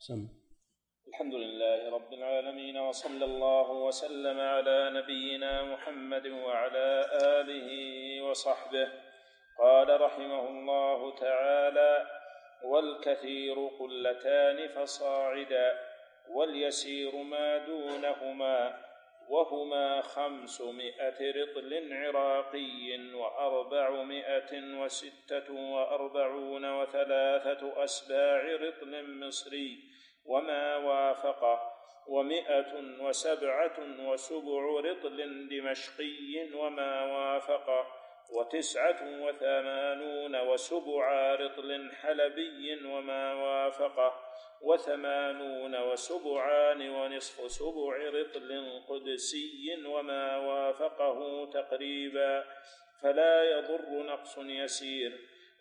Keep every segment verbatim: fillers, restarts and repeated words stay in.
سم. الحمد لله رب العالمين، وصلى الله وسلم على نبينا محمد وعلى آله وصحبه. قال رحمه الله تعالى: والكثير قلتان فصاعدا، واليسير ما دونهما، وهما خمسمائة رطل عراقي وأربعمائة وستة وأربعون وثلاثة أسباع رطل مصري وما وافقه، ومائة وسبعة وسبع رطل دمشقي وما وافقه، وتسعة وثمانون وسبع رطل حلبي وما وافقه، وثمانون وسبعان ونصف سبع رطل قدسي وما وافقه تقريبا، فلا يضر نقص يسير.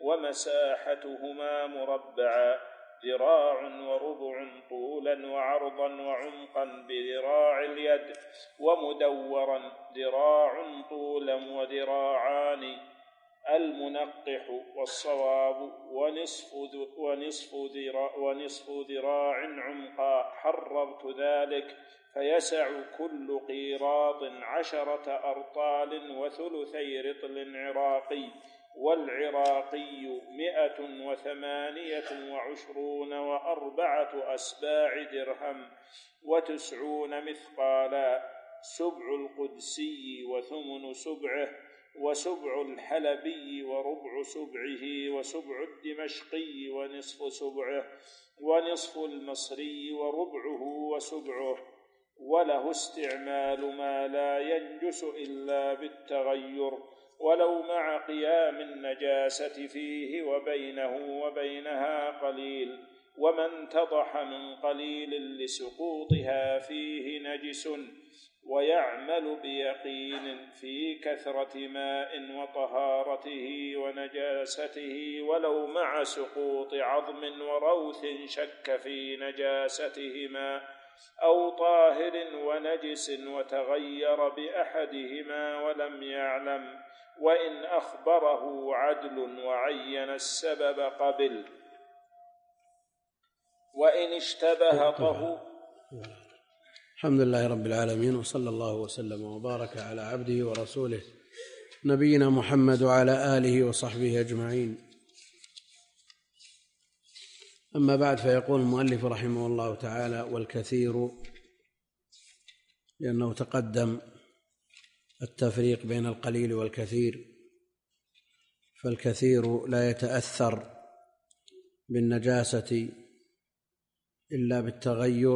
ومساحتهما مربعا، ذراع وربع طولا وعرضا وعمقا بذراع اليد، ومدورا ذراع طولا وذراعان، المنقح والصواب ونصف ونصف ذراع, ونصف ذراع عمقا، حررت ذلك، فيسع كل قيراط عشرة أرطال وثلثي رطل عراقي، والعراقي مئة وثمانية وعشرون وأربعة أسباع درهم وتسعون مثقالا، سبع القدسي وثمن سبعه، وسبع الحلبي وربع سبعه، وسبع الدمشقي ونصف سبعه، ونصف المصري وربعه وسبعه. وله استعمال ما لا ينجس إلا بالتغير، ولو مع قيام النجاسة فيه وبينه وبينها قليل، ومن تضح من قليل لسقوطها فيه نجس، ويعمل بيقين في كثرة ماء وطهارته ونجاسته، ولو مع سقوط عظم وروث شك في نجاستهما، أو طاهر ونجس وتغير بأحدهما ولم يعلم، وإن أخبره عدل وعين السبب قبل، وإن اشتبه طهو. الحمد لله رب العالمين، وصلى الله وسلم وبارك على عبده ورسوله نبينا محمد وعلى آله وصحبه أجمعين. أما بعد، فيقول المؤلف رحمه الله تعالى: والكثير، لأنه تقدم التفريق بين القليل والكثير، فالكثير لا يتأثر بالنجاسة إلا بالتغير،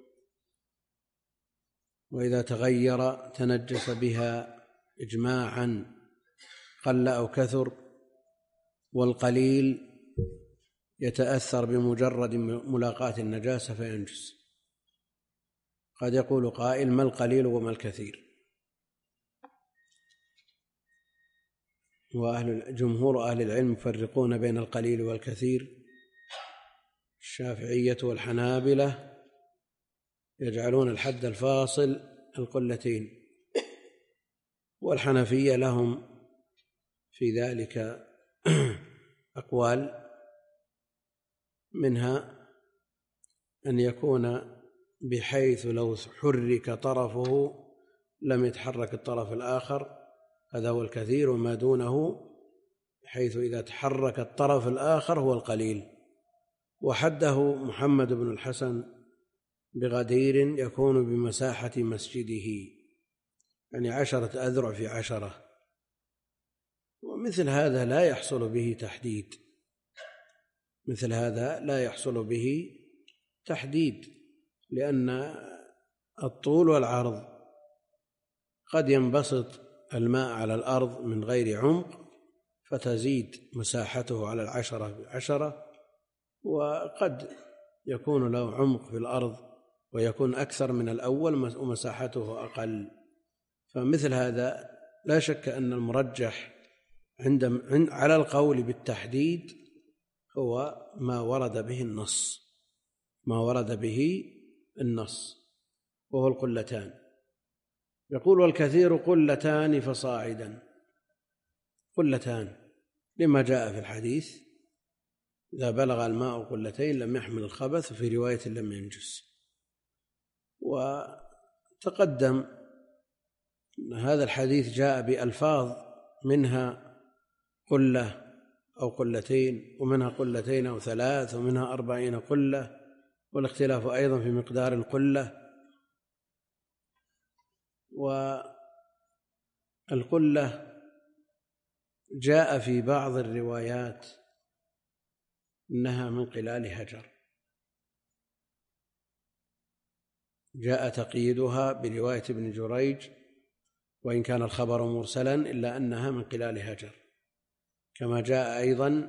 وإذا تغير تنجس بها إجماعا قل أو كثر، والقليل يتأثر بمجرد ملاقاة النجاسة فينجس. قد يقول قائل: ما القليل وما الكثير؟ وأهل جمهور أهل العلم يفرقون بين القليل والكثير. الشافعية والحنابلة يجعلون الحد الفاصل القلتين، والحنفية لهم في ذلك أقوال، منها أن يكون بحيث لو حرك طرفه لم يتحرك الطرف الآخر، هذا هو الكثير، وما دونه بحيث إذا تحرك الطرف الآخر هو القليل. وحده محمد بن الحسن بغدير يكون بمساحة مسجده، يعني عشرة أذرع في عشرة، ومثل هذا لا يحصل به تحديد، مثل هذا لا يحصل به تحديد، لأن الطول والعرض قد ينبسط الماء على الأرض من غير عمق فتزيد مساحته على العشرة بعشرة، وقد يكون له عمق في الأرض ويكون أكثر من الأول ومساحته أقل. فمثل هذا لا شك أن المرجح عند على القول بالتحديد هو ما ورد به النص، ما ورد به النص وهو القلتان. يقول: والكثير قلتان فصاعدا. قلتان لما جاء في الحديث إذا بلغ الماء قلتين لم يحمل الخبث، وفي رواية لم ينجس. وتقدم أن هذا الحديث جاء بألفاظ منها قلة أو قلتين، ومنها قلتين أو ثلاث، ومنها أربعين قلة، والاختلاف أيضا في مقدار القلة. والقلة جاء في بعض الروايات إنها من قلال هجر، جاء تقييدها برواية ابن جريج وإن كان الخبر مرسلا إلا أنها من قلال هجر، كما جاء أيضا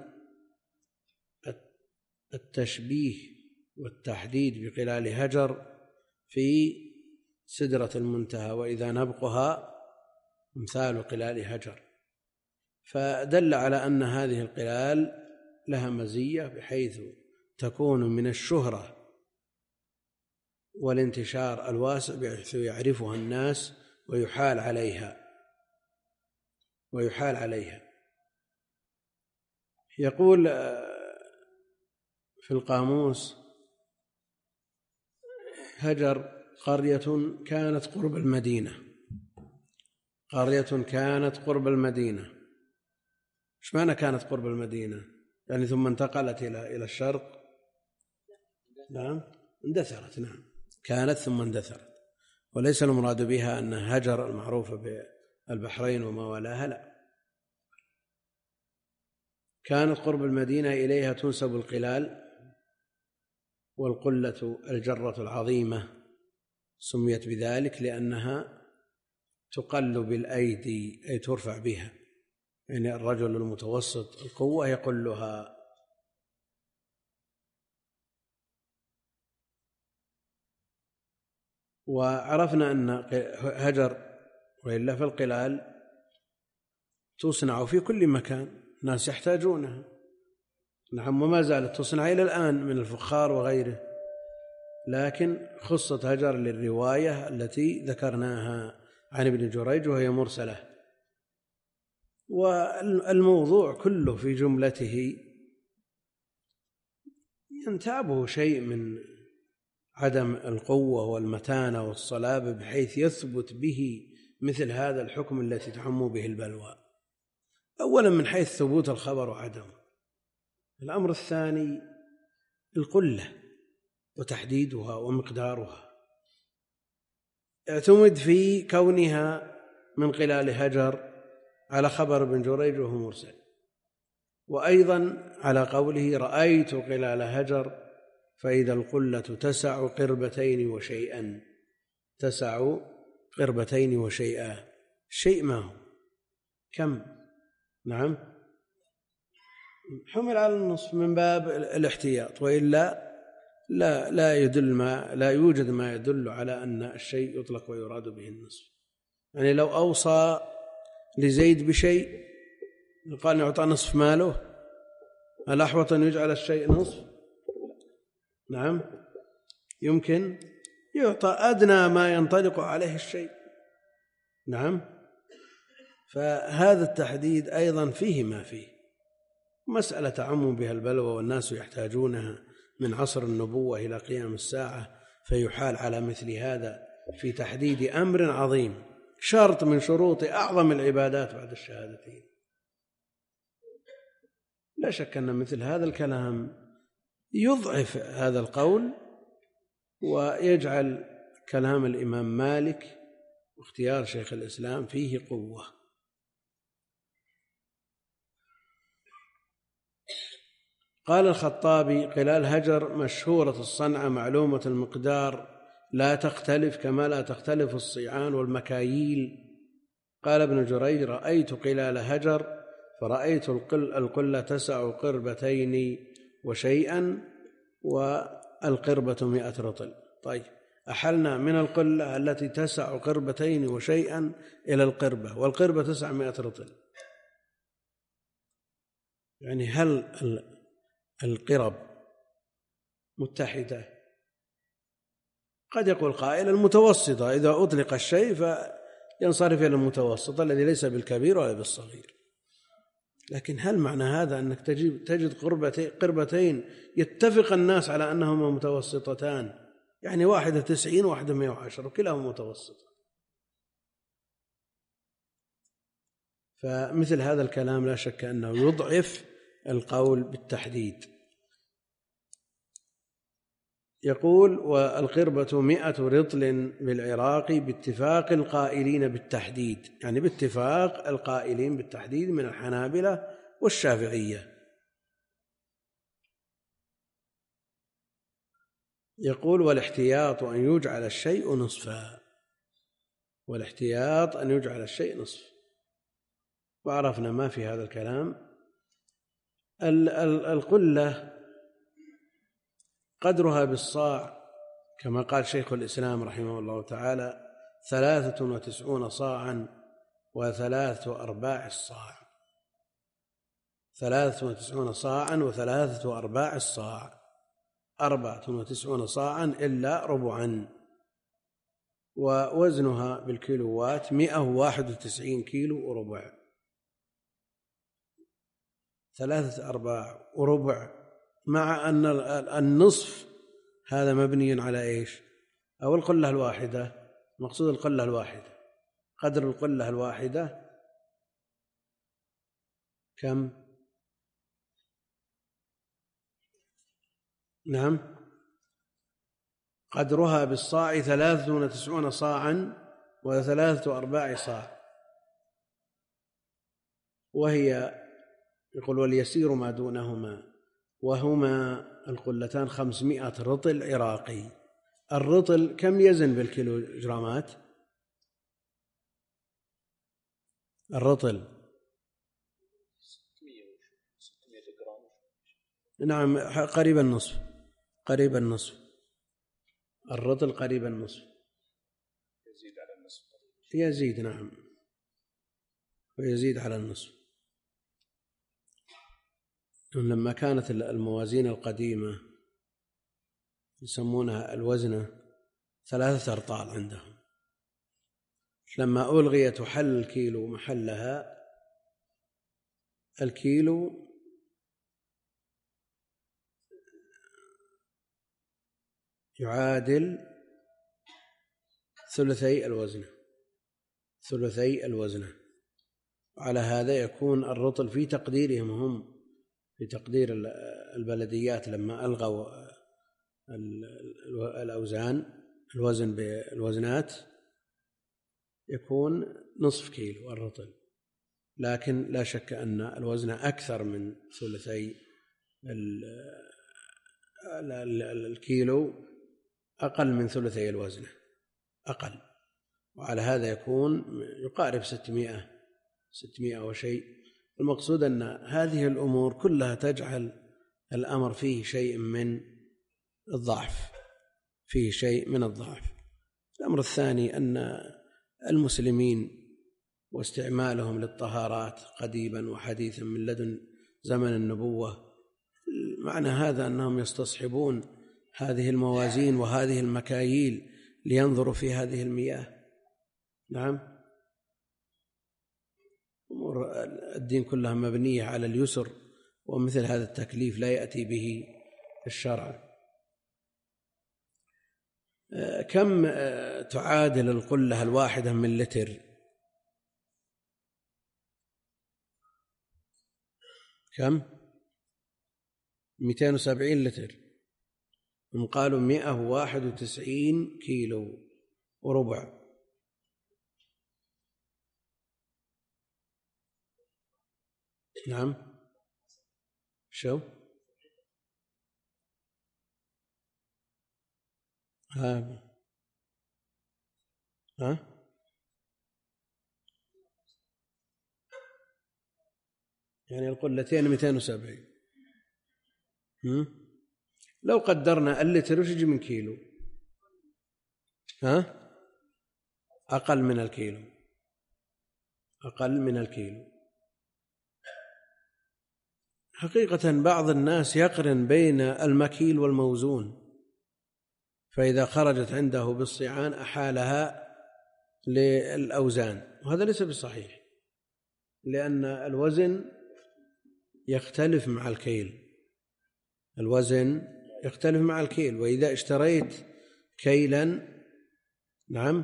التشبيه والتحديد بقلال هجر في سدرة المنتهى وإذا نبقها مثال قلال هجر، فدل على أن هذه القلال لها مزية بحيث تكون من الشهرة والانتشار الواسع بحيث يعرفها الناس ويحال عليها ويحال عليها. يقول في القاموس: هجر قرية كانت قرب المدينة. قرية كانت قرب المدينة، ايش معنى كانت قرب المدينة؟ يعني ثم انتقلت إلى إلى الشرق؟ نعم، اندثرت. نعم، كانت ثم اندثرت، وليس المراد بها أن هجر المعروفة بالبحرين وما والاها، لا، كانت قرب المدينة إليها تنسب القلال، والقلة الجرة العظيمة سميت بذلك لأنها تقل بالأيدي، أي ترفع بها، يعني الرجل المتوسط القوة يقلها. وعرفنا أن هجر وإلا في القلال تصنع في كل مكان، الناس يحتاجونها. نعم، وما زالت تصنع إلى الآن من الفخار وغيره، لكن خصت هجر للرواية التي ذكرناها عن ابن جريج وهي مرسلة. والموضوع كله في جملته ينتابه شيء من عدم القوة والمتانة والصلابة بحيث يثبت به مثل هذا الحكم التي تعم به البلوى، أولا من حيث ثبوت الخبر وعدمه. الأمر الثاني القلة وتحديدها ومقدارها، اعتمد في كونها من قلال هجر على خبر ابن جريج وهو مرسل، وأيضا على قوله: رأيت قلال هجر فإذا القلة تسع قربتين وشيئا. تسع قربتين وشيئا، شيء ما هو كم؟ نعم، حمل على النصف من باب الاحتياط، وإلا لا لا يدل ما لا يوجد ما يدل على أن الشيء يطلق ويراد به النصف. يعني لو أوصى لزيد بشيء قال يعطى نصف ماله، الأحوط أن يجعل الشيء نصف؟ نعم، يمكن يعطى أدنى ما ينطلق عليه الشيء. نعم، فهذا التحديد أيضا فيه ما فيه، مسألة تعم بها البلوى والناس يحتاجونها من عصر النبوة إلى قيام الساعة، فيحال على مثل هذا في تحديد أمر عظيم، شرط من شروط أعظم العبادات بعد الشهادتين. لا شك أن مثل هذا الكلام يضعف هذا القول ويجعل كلام الإمام مالك واختيار شيخ الإسلام فيه قوة. قال الخطابي: قلال هجر مشهورة الصنعة معلومة المقدار، لا تختلف كما لا تختلف الصيعان والمكاييل. قال ابن جريج: رأيت قلال هجر فرأيت القلة تسع قربتين وشيئا، والقربة مئة رطل. طيب، أحلنا من القلة التي تسع قربتين وشيئا إلى القربة، والقربة تسعمائة رطل. يعني هل القرب متحدة؟ قد يقول قائل المتوسطة، إذا أطلق الشيء فينصرف إلى المتوسط الذي ليس بالكبير ولا بالصغير. لكن هل معنى هذا أنك تجد, تجد قربتين يتفق الناس على أنهما متوسطتان، يعني واحدة تسعين وواحدة مئة وعشر وكلاهما متوسطة؟ فمثل هذا الكلام لا شك أنه يضعف القول بالتحديد. يقول: والقربة مئة رطل بالعراق باتفاق القائلين بالتحديد، يعني باتفاق القائلين بالتحديد من الحنابلة والشافعية. يقول: والاحتياط أن يجعل الشيء نصفا، والاحتياط أن يجعل الشيء نصف. وعرفنا ما في هذا الكلام. القلة قدرها بالصاع كما قال شيخ الإسلام رحمه الله تعالى: ثلاثة وتسعون صاعا وثلاثة أرباع الصاع، ثلاثة وتسعون صاعا وثلاثة أرباع الصاع، أربعة وتسعون صاعا إلا ربعا، ووزنها بالكيلوات مئة وواحد وتسعين كيلو وربع. ثلاثة أرباع وربع، مع أن النصف هذا مبني على إيش؟ أو القلة الواحدة، مقصود القلة الواحدة، قدر القلة الواحدة كم؟ نعم، قدرها بالصاع ثلاثة وتسعون صاعا وثلاثة أرباع صاع، وهي يقول: واليسير ما دونهما، وهما القلتان خمسمائة رطل عراقي. الرطل كم يزن بالكيلو جرامات؟ الرطل نعم قريب النصف، قريب النصف، الرطل قريب النصف، يزيد على النصف، يزيد نعم، ويزيد على النصف. لما كانت الموازين القديمة يسمونها الوزنة ثلاثة أرطال عندهم، لما ألغيت وحل الكيلو محلها، الكيلو يعادل ثلثي الوزنة، ثلثي الوزنة. وعلى هذا يكون الرطل في تقديرهم هم، في تقدير البلديات لما ألغوا الأوزان، الوزن بالوزنات، يكون نصف كيلو الرطل. لكن لا شك أن الوزن أكثر من ثلثي الكيلو، أقل من ثلثي الوزن، أقل. وعلى هذا يكون يقارب ستمائة ستمائة وشيء. المقصود أن هذه الأمور كلها تجعل الأمر فيه شيء من الضعف، فيه شيء من الضعف. الأمر الثاني أن المسلمين واستعمالهم للطهارات قديما وحديثا من لدن زمن النبوة، معنى هذا أنهم يستصحبون هذه الموازين وهذه المكاييل لينظروا في هذه المياه. نعم، أمور الدين كلها مبنية على اليسر، ومثل هذا التكليف لا يأتي به الشرع. كم تعادل القلة الواحدة من لتر؟ كم؟ مئتين وسبعين لتر. هم قالوا مئة وواحد وتسعين كيلو وربع. نعم، شو ها ها يعني القلتين مئتين وسبعين. لو قدرنا اللتر وش يجي من كيلو؟ ها أقل من الكيلو، أقل من الكيلو. حقيقة بعض الناس يقرن بين المكيل والموزون، فإذا خرجت عنده بالصيعان أحالها للأوزان، وهذا ليس بصحيح، لأن الوزن يختلف مع الكيل، الوزن يختلف مع الكيل. وإذا اشتريت كيلا نعم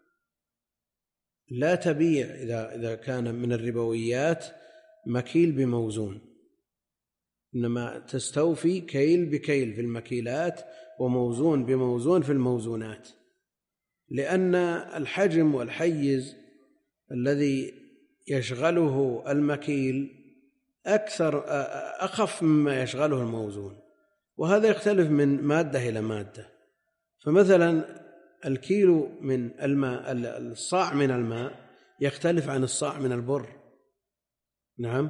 لا تبيع إذا إذا كان من الربويات مكيل بموزون، إنما تستوفي كيل بكيل في المكيلات وموزون بموزون في الموزونات، لأن الحجم والحيز الذي يشغله المكيل أكثر أخف مما يشغله الموزون، وهذا يختلف من مادة إلى مادة. فمثلا الكيلو من الماء، الصاع من الماء يختلف عن الصاع من البر، نعم،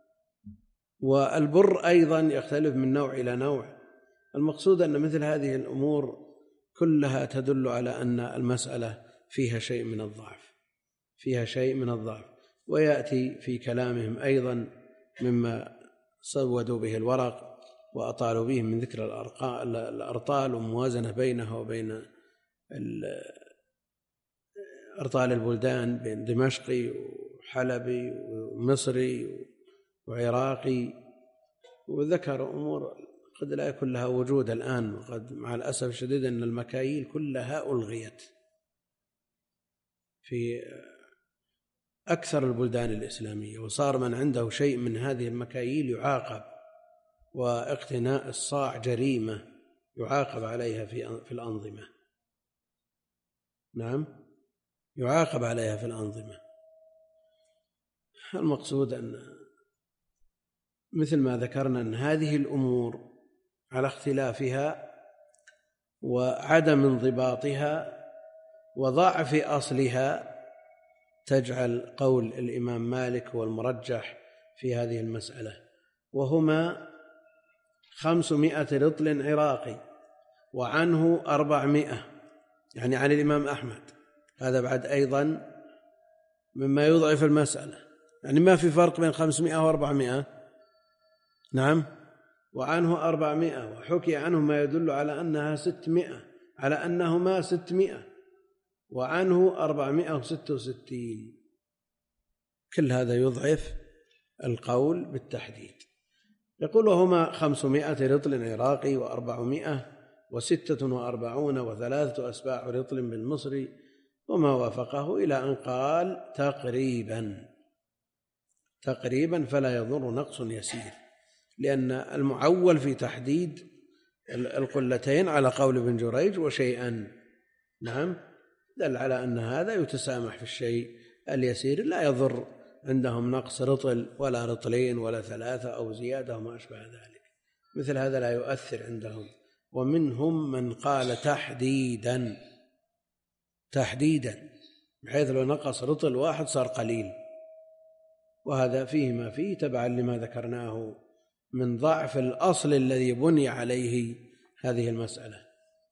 والبر أيضا يختلف من نوع إلى نوع. المقصود أن مثل هذه الأمور كلها تدل على أن المسألة فيها شيء من الضعف، فيها شيء من الضعف. ويأتي في كلامهم أيضا مما سودوا به الورق وأطالوا به من ذكر الأرطال وموازنة بينها وبين أرطال البلدان، بين دمشقي وحلبي ومصري وعراقي، وذكر أمور قد لا يكون لها وجود الآن، وقد مع الأسف الشديد أن المكاييل كلها ألغيت في أكثر البلدان الإسلامية، وصار من عنده شيء من هذه المكاييل يعاقب، واقتناء الصاع جريمة يعاقب عليها في الأنظمة، نعم يعاقب عليها في الأنظمة. المقصود أن مثل ما ذكرنا أن هذه الأمور على اختلافها وعدم انضباطها وضعف أصلها تجعل قول الإمام مالك هو المرجح في هذه المسألة، وهما خمسمائة رطل عراقي وعنه أربعمائة، يعني عن الإمام أحمد. هذا بعد أيضا مما يضعف المسألة، يعني ما في فرق بين خمسمائة وأربعمائة، نعم، وعنه أربعمائة، وحكي عنه ما يدل على أنها ستمائة، على أنهما ستمائة، وعنه أربعمائة وستة وستين. كل هذا يضعف القول بالتحديد. يقول هما خمسمائة رطل عراقي وأربعمائة وستة وأربعون وثلاثة أسباع رطل بالمصري وما وافقه، إلى أن قال تقريبا تقريبا فلا يضر نقص يسير، لأن المعول في تحديد القلتين على قول ابن جريج وشيئا، نعم، دل على أن هذا يتسامح في الشيء اليسير، لا يضر عندهم نقص رطل ولا رطلين ولا ثلاثة أو زيادة وما أشبه ذلك، مثل هذا لا يؤثر عندهم. ومنهم من قال تحديدا تحديدا بحيث لو نقص رطل واحد صار قليل، وهذا فيه ما فيه تبعا لما ذكرناه من ضعف الأصل الذي بني عليه هذه المسألة.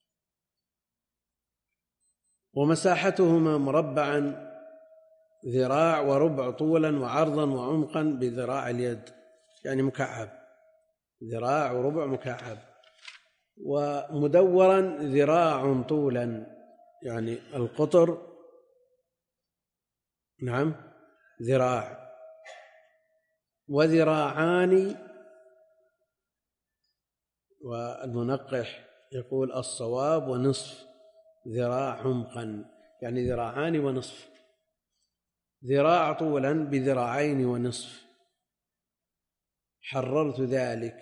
ومساحتهما مربعا ذراع وربع طولا وعرضا وعمقا بذراع اليد، يعني مكعب، ذراع وربع مكعب. ومدورا ذراع طولا، يعني القطر، نعم، ذراع، وذراعان، والمنقح يقول الصواب ونصف ذراع عمقا، يعني ذراعان ونصف، ذراع طولا بذراعين ونصف، حررت ذلك.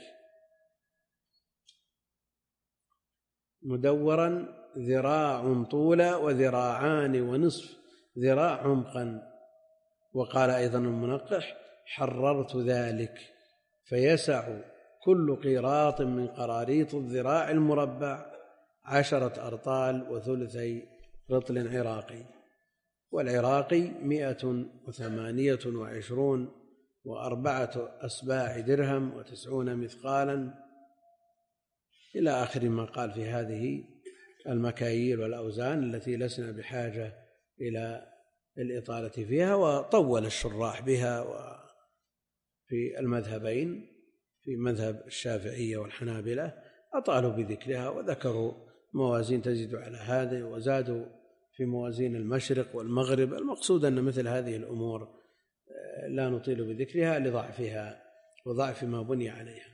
مدورا ذراع طولا وذراعان ونصف ذراع عمقا. وقال أيضا المنقح حررت ذلك، فيسع كل قيراط من قراريط الذراع المربع عشرة أرطال وثلثي رطل عراقي، والعراقي مئة وثمانية وعشرون وأربعة أسباع درهم وتسعون مثقالا، إلى آخر ما قال في هذه المكاييل والأوزان التي لسنا بحاجة إلى الإطالة فيها. وطول الشراح بها وفي المذهبين، في مذهب الشافعية والحنابلة أطالوا بذكرها وذكروا موازين تزيد على هذه، وزادوا في موازين المشرق والمغرب. المقصود أن مثل هذه الأمور لا نطيل بذكرها لضعفها وضعف ما بني عليها.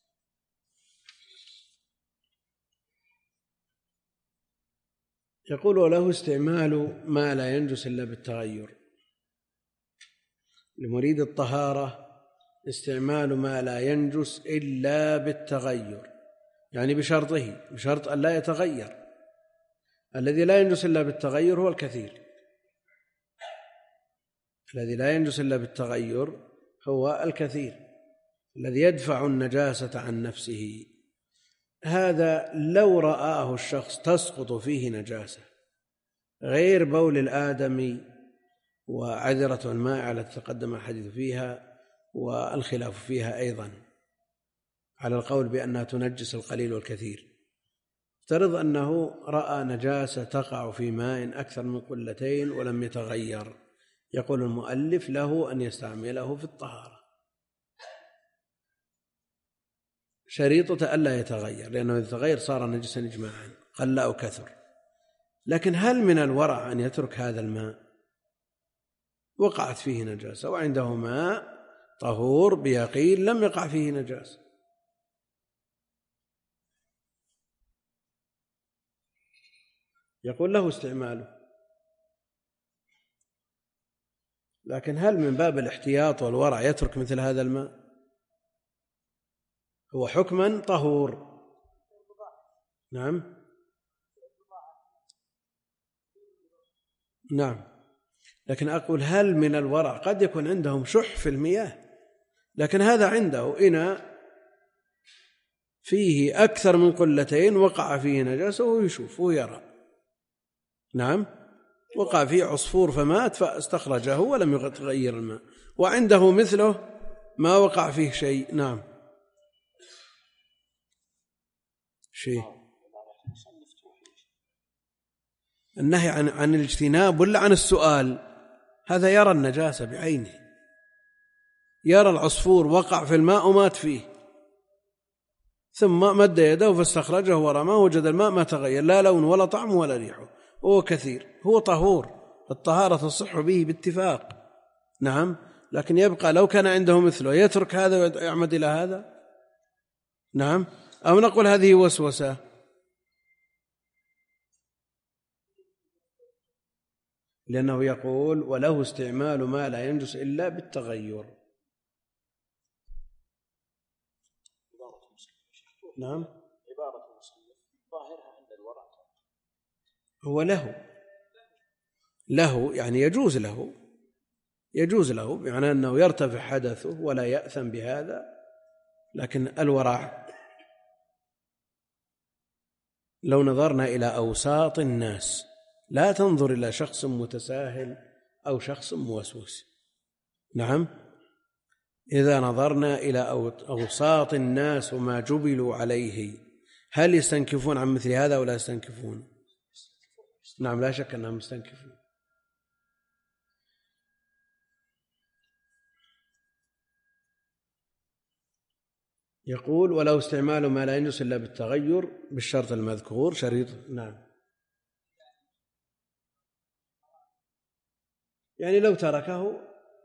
يقول وله استعمال ما لا ينجس إلا بالتغير. لمريد الطهارة استعمال ما لا ينجس إلا بالتغير، يعني بشرطه، بشرط أن لا يتغير. الذي لا ينجس إلا بالتغير هو الكثير، الذي لا ينجس إلا بالتغير هو الكثير الذي يدفع النجاسة عن نفسه. هذا لو رآه الشخص تسقط فيه نجاسة غير بول الآدمي وعذرة الماء التي تقدم الحديث فيها والخلاف فيها أيضا على القول بأنها تنجس القليل والكثير، افترض أنه رأى نجاسة تقع في ماء أكثر من قلتين ولم يتغير، يقول المؤلف له أن يستعمله في الطهارة، شريطة ألا يتغير، لأنه إذا تغير صار نجسا إجماعا قل أو كثر. لكن هل من الورع أن يترك هذا الماء وقعت فيه نجاسة وعنده ماء طهور بيقين لم يقع فيه نجاسة؟ يقول له استعماله، لكن هل من باب الاحتياط والورع يترك مثل هذا الماء؟ هو حكما طهور. نعم نعم، لكن أقول هل من الورع، قد يكون عندهم شح في المياه، لكن هذا عنده إناء فيه أكثر من قلتين وقع فيه نجاسة ويشوف ويرى، نعم وقع فيه عصفور فمات فاستخرجه ولم يتغير الماء، وعنده مثله ما وقع فيه شيء. نعم شيء النهي عن عن الاجتناب ولا عن السؤال؟ هذا يرى النجاسة بعينه، يرى العصفور وقع في الماء ومات فيه، ثم مد يده فاستخرجه ورماه وجد الماء ما تغير، لا لون ولا طعم ولا ريحه، هو كثير، هو طهور، الطهارة تصح به باتفاق. نعم، لكن يبقى لو كان عنده مثله يترك هذا ويعمد إلى هذا؟ نعم، أو نقول هذه وسوسة؟ لأنه يقول وله استعمال ما لا ينجس إلا بالتغير. نعم، عبارة المصنف ظاهرها عند الورع، هو له له يعني يجوز له يجوز له بمعنى أنه يرتفع حدثه ولا يأثم بهذا، لكن الورع لو نظرنا إلى أوساط الناس، لا تنظر إلى شخص متساهل أو شخص موسوس. نعم، إذا نظرنا إلى أوساط الناس وما جبلوا عليه، هل يستنكفون عن مثل هذا ولا يستنكفون؟ نعم، لا شك أنهم يستنكفون. يقول ولو استعمال ما لا ينجس إلا بالتغير بالشرط المذكور شريط. نعم، يعني لو تركه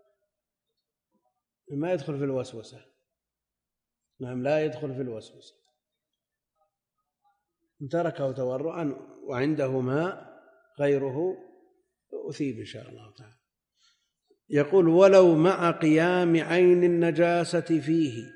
ما يدخل في الوسوسة. نعم، لا يدخل في الوسوسة، إن تركه تورعا وعنده ماء غيره أثيب إن شاء الله تعالى. يقول ولو مع قيام عين النجاسة فيه،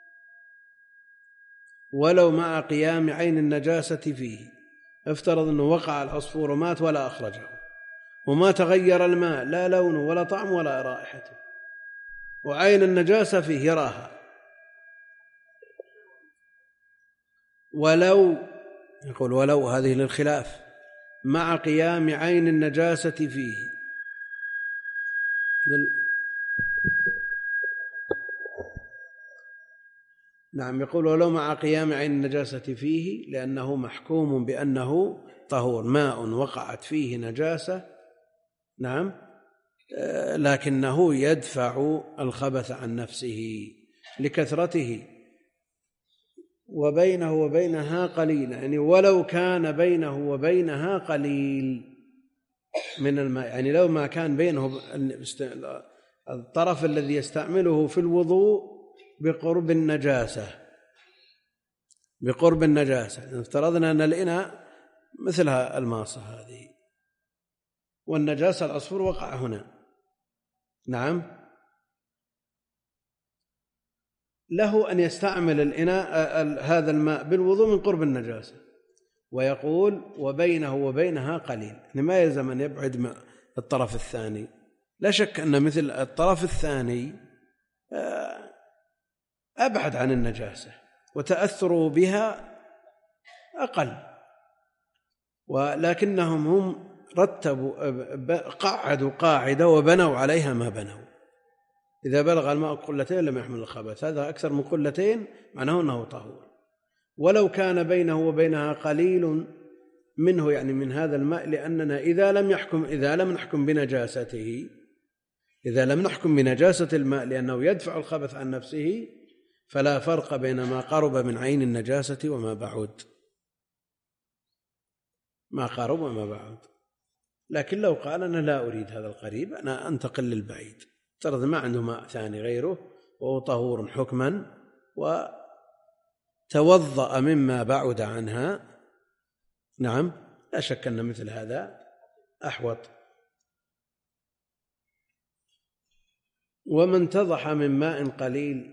ولو مع قيام عين النجاسة فيه، افترض أنه وقع العصفور ومات ولا أخرجه وما تغير الماء لا لونه ولا طعم ولا رائحته، وعين النجاسة فيه يراها، ولو يقول ولو هذه للخلاف مع قيام عين النجاسة فيه. نعم، يقول ولو مع قيام عين النجاسة فيه، لأنه محكوم بأنه طهور، ماء وقعت فيه نجاسة. نعم، لكنه يدفع الخبث عن نفسه لكثرته وبينه وبينها قليل، يعني ولو كان بينه وبينها قليل من الماء، يعني لو ما كان بينه الطرف الذي يستعمله في الوضوء بقرب النجاسة بقرب النجاسة افترضنا أن الإناء مثلها الماصة هذه والنجاسة العصفور وقع هنا، نعم، له أن يستعمل الإناء هذا الماء بالوضوء من قرب النجاسة، ويقول وبينه وبينها قليل، يعني ما يلزم أن يبعد الطرف الثاني. لا شك أن مثل الطرف الثاني أبعد عن النجاسة وتأثره بها أقل، ولكنهم هم رتبوا قعدوا قاعدة وبنوا عليها ما بنوا. إذا بلغ الماء قلتين لم يحمل الخبث، هذا أكثر من قلتين معناه أنه طهور، ولو كان بينه وبينها قليل منه يعني من هذا الماء، لأننا إذا لم يحكم إذا لم نحكم بنجاسته إذا لم نحكم بنجاسة الماء لأنه يدفع الخبث عن نفسه، فلا فرق بين ما قرب من عين النجاسة وما بعد ما قرب وما بعد. لكن لو قال أنا لا أريد هذا القريب، أنا أنتقل للبعيد، افترض ما عنده ماء ثاني غيره وهو طهور حكما وتوضأ مما بعد عنها، نعم، لا شك أن مثل هذا أحوط. ومن انتضح من ماء قليل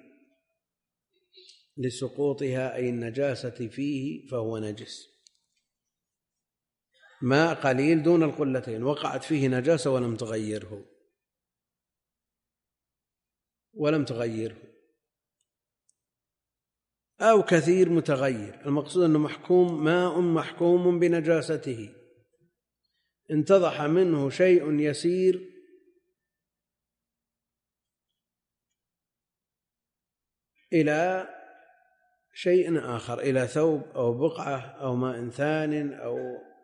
لسقوطها أي النجاسة فيه فهو نجس. ماء قليل دون القلتين وقعت فيه نجاسة ولم تغيره ولم تغيره أو كثير متغير، المقصود أنه محكوم ماء محكوم بنجاسته، انتضح منه شيء يسير إلى شيء آخر، إلى ثوب أو بقعة أو ماء ثان أو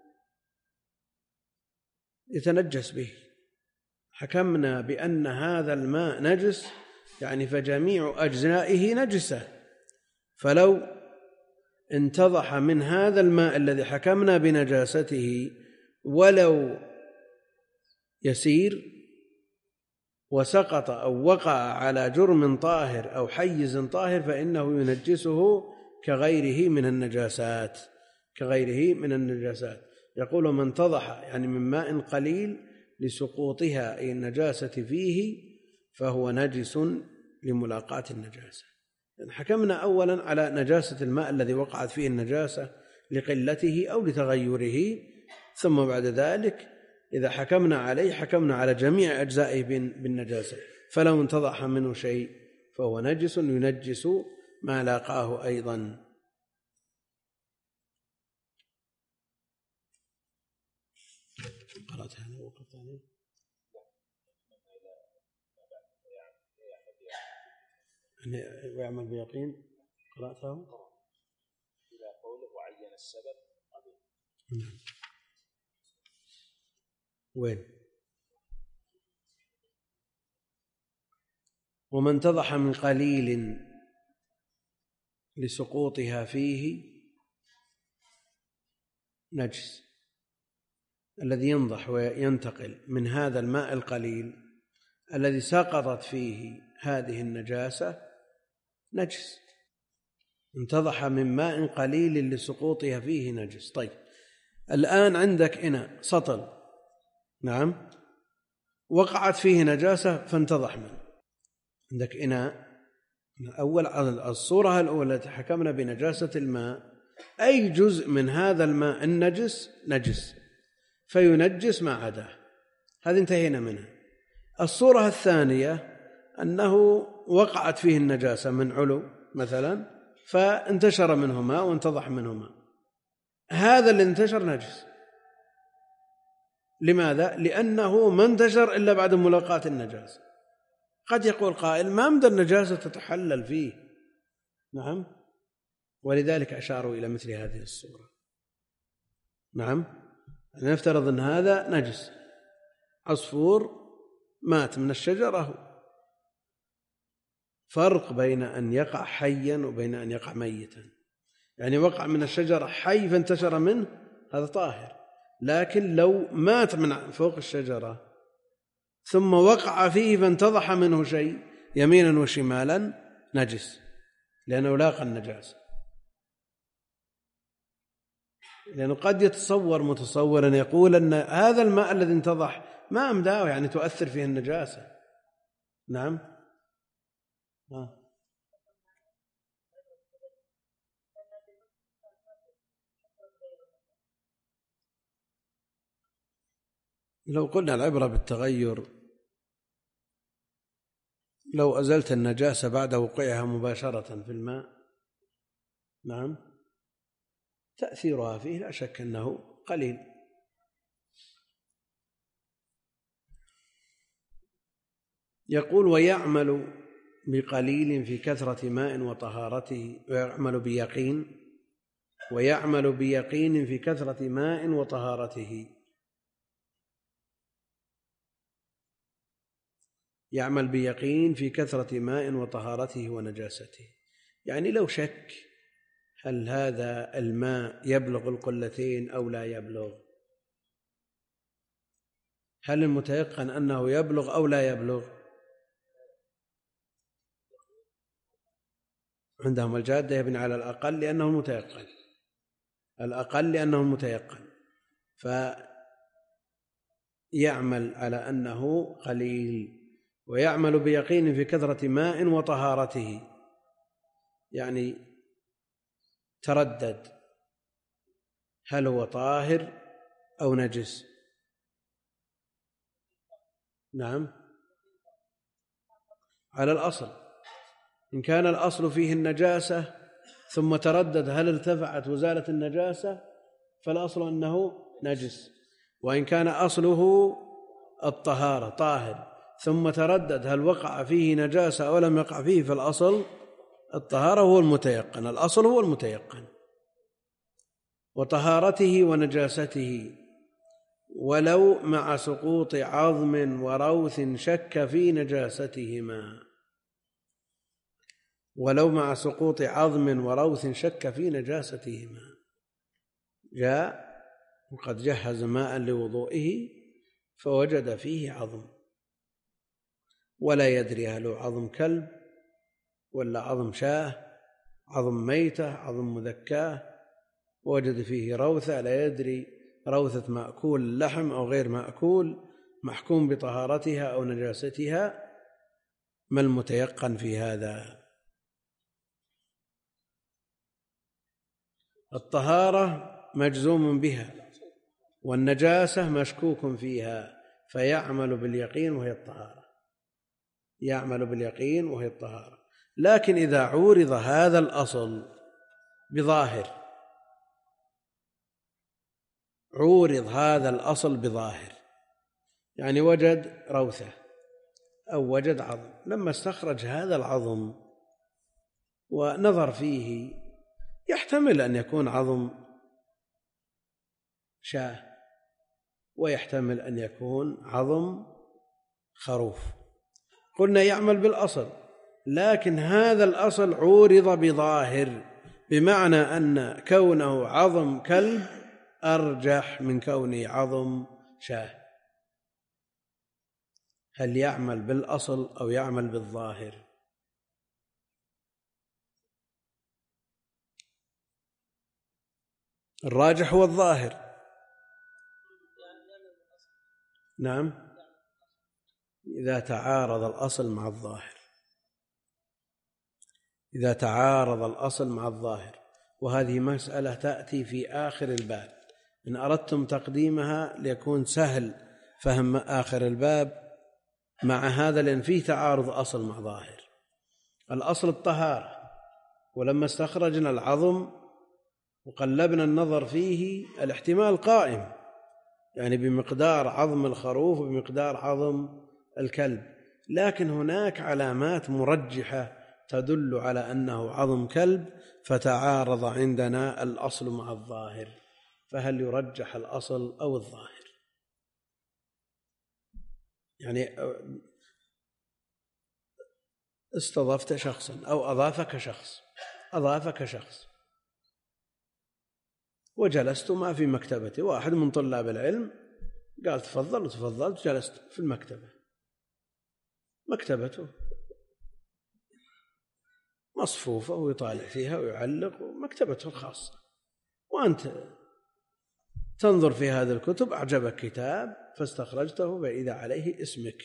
يتنجس به، حكمنا بأن هذا الماء نجس، يعني فجميع أجزائه نجسة. فلو انتضح من هذا الماء الذي حكمنا بنجاسته ولو يسير وسقط أو وقع على جرم طاهر أو حيز طاهر فإنه ينجسه كغيره من النجاسات كغيره من النجاسات يقول من انتضح يعني من ماء قليل لسقوطها أي النجاسة فيه فهو نجس لملاقاة النجاسة. حكمنا أولا على نجاسة الماء الذي وقعت فيه النجاسة لقلته أو لتغيره، ثم بعد ذلك إذا حكمنا عليه حكمنا على جميع أجزائه بالنجاسة، فلو انتضح منه شيء فهو نجس ينجس ما لاقاه أيضا. قرأت هذا وقفت عليه ويعمل بيقين، قرأته إلى قوله وعين السبب قبل. وين؟ ومن انتضح من قليل لسقوطها فيه نجس، الذي ينضح وينتقل من هذا الماء القليل الذي سقطت فيه هذه النجاسة نجس. انتضح من ماء قليل لسقوطها فيه نجس. طيب الآن عندك إناء سطل، نعم، وقعت فيه نجاسة فانتضح منه. عندك إناء، أول الصورة الأولى التي حكمنا بنجاسة الماء أي جزء من هذا الماء النجس نجس فينجس ما عداه، هذه انتهينا منها. الصورة الثانية أنه وقعت فيه النجاسة من علو مثلا فانتشر منه ماء وانتضح منه ماء، هذا اللي انتشر نجس. لماذا؟ لأنه ما انتشر إلا بعد ملاقاة النجاسة. قد يقول قائل ما مدى النجاسة تتحلل فيه، نعم، ولذلك أشاروا إلى مثل هذه الصورة. نعم، نفترض أن هذا نجس، عصفور مات من الشجرة، فرق بين أن يقع حيا وبين أن يقع ميتا. يعني وقع من الشجرة حي فانتشر منه هذا طاهر، لكن لو مات من فوق الشجرة ثم وقع فيه فانتضح منه شيء يمينا وشمالا نجس لأنه لاقى النجاسة. لأنه قد يتصور متصور أن يقول أن هذا الماء الذي انتضح ما أمداه يعني تؤثر فيه النجاسة. نعم. آه. لو قلنا العبرة بالتغير، لو أزلت النجاسة بعد وقوعها مباشرة في الماء، نعم، تأثيرها فيه لا شك أنه قليل. يقول ويعمل بقليل في كثرة ماء وطهارته، ويعمل بيقين ويعمل بيقين في كثرة ماء وطهارته. يعمل بيقين في كثرة ماء وطهارته ونجاسته، يعني لو شك هل هذا الماء يبلغ القلتين أو لا يبلغ، هل المتيقن أنه يبلغ أو لا يبلغ؟ عندهم الجادة يبني على الأقل لأنه المتيقن، الأقل لأنه المتيقن، فيعمل على أنه قليل. ويعمل بيقين في كثرة ماء وطهارته، يعني تردد هل هو طاهر أو نجس. نعم، على الأصل، إن كان الأصل فيه النجاسة ثم تردد هل ارتفعت وزالت النجاسة فالأصل أنه نجس، وإن كان أصله الطهارة طاهر ثم تردد هل وقع فيه نجاسة أو لم يقع فيه فالأصل الطهارة هو المتيقن، الأصل هو المتيقن. وطهارته ونجاسته ولو مع سقوط عظم وروث شك في نجاستهما، ولو مع سقوط عظم وروث شك في نجاستهما. جاء وقد جهز ماء لوضوئه فوجد فيه عظم ولا يدري هل هو عظم كلب ولا عظم شاه، عظم ميتة، عظم مذكاة، وجد فيه روثة لا يدري روثة مأكول اللحم أو غير مأكول، محكوم بطهارتها أو نجاستها، ما المتيقن في هذا؟ الطهارة مجزوم بها والنجاسة مشكوك فيها، فيعمل باليقين وهي الطهارة، يعمل باليقين وهي الطهارة. لكن إذا عورض هذا الأصل بظاهر، عورض هذا الأصل بظاهر، يعني وجد روثة أو وجد عظم، لما استخرج هذا العظم ونظر فيه يحتمل أن يكون عظم شاه ويحتمل أن يكون عظم خروف، قلنا يعمل بالأصل، لكن هذا الأصل عورض بظاهر، بمعنى أن كونه عظم كلب أرجح من كونه عظم شاه. هل يعمل بالأصل أو يعمل بالظاهر؟ الراجح هو الظاهر. نعم، إذا تعارض الأصل مع الظاهر، إذا تعارض الأصل مع الظاهر، وهذه مسألة تأتي في آخر الباب، إن أردتم تقديمها ليكون سهل فهم آخر الباب مع هذا، لأن فيه تعارض أصل مع ظاهر. الأصل الطهارة، ولما استخرجنا العظم وقلبنا النظر فيه الاحتمال قائم، يعني بمقدار عظم الخروف وبمقدار عظم الكلب، لكن هناك علامات مرجحة تدل على أنه عظم كلب، فتعارض عندنا الأصل مع الظاهر، فهل يرجح الأصل أو الظاهر؟ يعني استضفت شخصا أو أضافك شخص أضافك شخص وجلست ما في مكتبتي، واحد من طلاب العلم قال تفضل وتفضلت، جلست في المكتبة مكتبته، مصفوفة ويطالع فيها ويعلق، ومكتبته الخاصة. وأنت تنظر في هذه الكتب، أعجبك كتاب فاستخرجته فإذا عليه اسمك.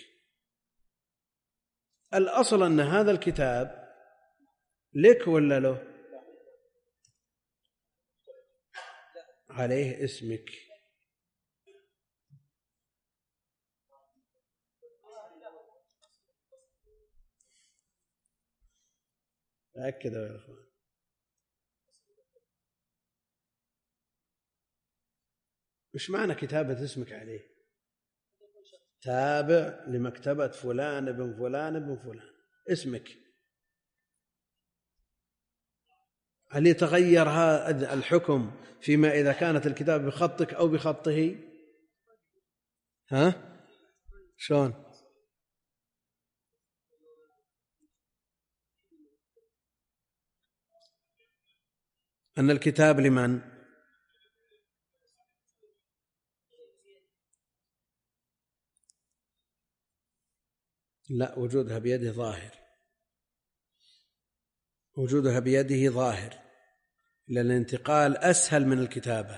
الأصل أن هذا الكتاب لك ولا له؟ عليه اسمك. تأكدوا يا أخوان. مش معنى كتابة اسمك عليه؟ تابع لمكتبة فلان ابن فلان ابن فلان، اسمك. هل يتغير هذا الحكم فيما إذا كانت الكتابة بخطك أو بخطه؟ ها؟ شلون؟ أن الكتاب لمن؟ لا، وجودها بيده ظاهر، وجودها بيده ظاهر، لأن الانتقال أسهل من الكتابة.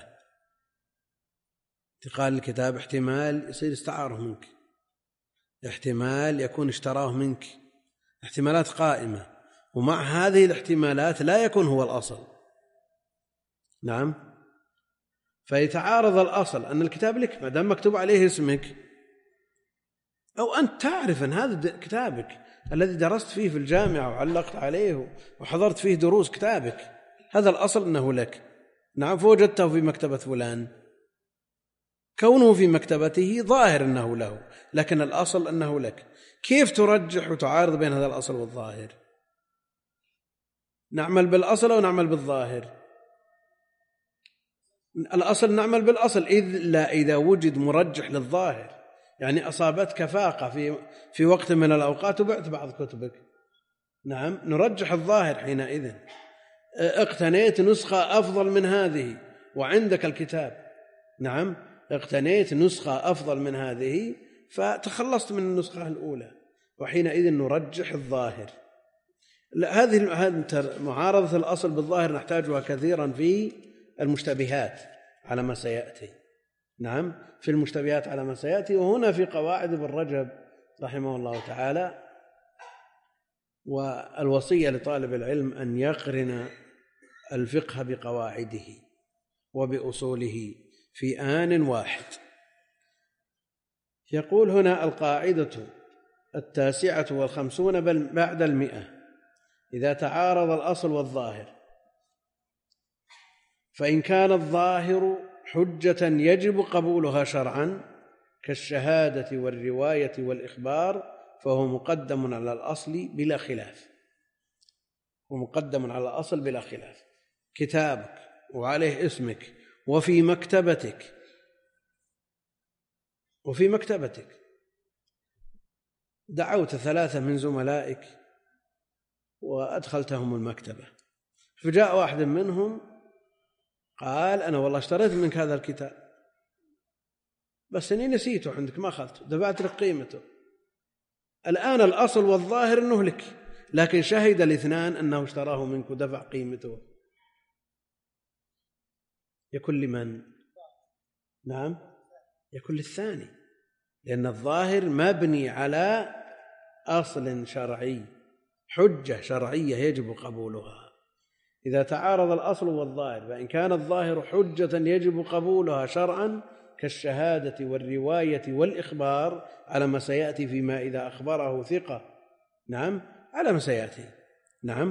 انتقال الكتاب احتمال يصير استعاره منك، احتمال يكون اشتراه منك، احتمالات قائمة، ومع هذه الاحتمالات لا يكون هو الأصل. نعم. فيتعارض الأصل أن الكتاب لك ما دام مكتوب عليه اسمك، أو أنت تعرف أن هذا كتابك الذي درست فيه في الجامعة وعلقت عليه وحضرت فيه دروس، كتابك هذا الأصل أنه لك. نعم. فوجدته في مكتبة فلان، كونه في مكتبته ظاهر أنه له، لكن الأصل أنه لك. كيف ترجح وتعارض بين هذا الأصل والظاهر؟ نعمل بالأصل أو نعمل بالظاهر؟ الأصل نعمل بالأصل، إلا إذا وجد مرجح للظاهر، يعني أصابتك فاقة في في وقت من الأوقات وبعت بعض كتبك، نعم، نرجح الظاهر حينئذ. اقتنيت نسخة أفضل من هذه وعندك الكتاب، نعم، اقتنيت نسخة أفضل من هذه فتخلصت من النسخة الأولى، وحينئذ نرجح الظاهر. هذه معارضة الأصل بالظاهر نحتاجها كثيرا في المشتبهات على ما سيأتي. نعم، في المشتبهات على ما سيأتي. وهنا في قواعد ابن رجب رحمه الله تعالى، والوصية لطالب العلم أن يقرن الفقه بقواعده وبأصوله في آن واحد. يقول هنا: القاعدة التاسعة والخمسون بل بعد المئة: إذا تعارض الأصل والظاهر، فإن كان الظاهر حجة يجب قبولها شرعا كالشهادة والرواية والإخبار فهو مقدم على الأصل بلا خلاف. ومقدم على الأصل بلا خلاف. كتابك وعليه اسمك وفي مكتبتك، وفي مكتبتك دعوت ثلاثة من زملائك وأدخلتهم المكتبة، فجاء واحد منهم قال: أنا والله اشتريت منك هذا الكتاب بس أني نسيته عندك ما أخذته، دفعت لك قيمته. الآن الأصل والظاهر أنه لك، لكن شهد الاثنان أنه اشتراه منك ودفع قيمته، يكون لمن؟ نعم، يكون للثاني، لأن الظاهر مبني على أصل شرعي، حجة شرعية يجب قبولها. إذا تعارض الأصل والظاهر، فإن كان الظاهر حجة يجب قبولها شرعا كالشهادة والرواية والإخبار على ما سيأتي فيما إذا أخبره ثقة، نعم، على ما سيأتي، نعم،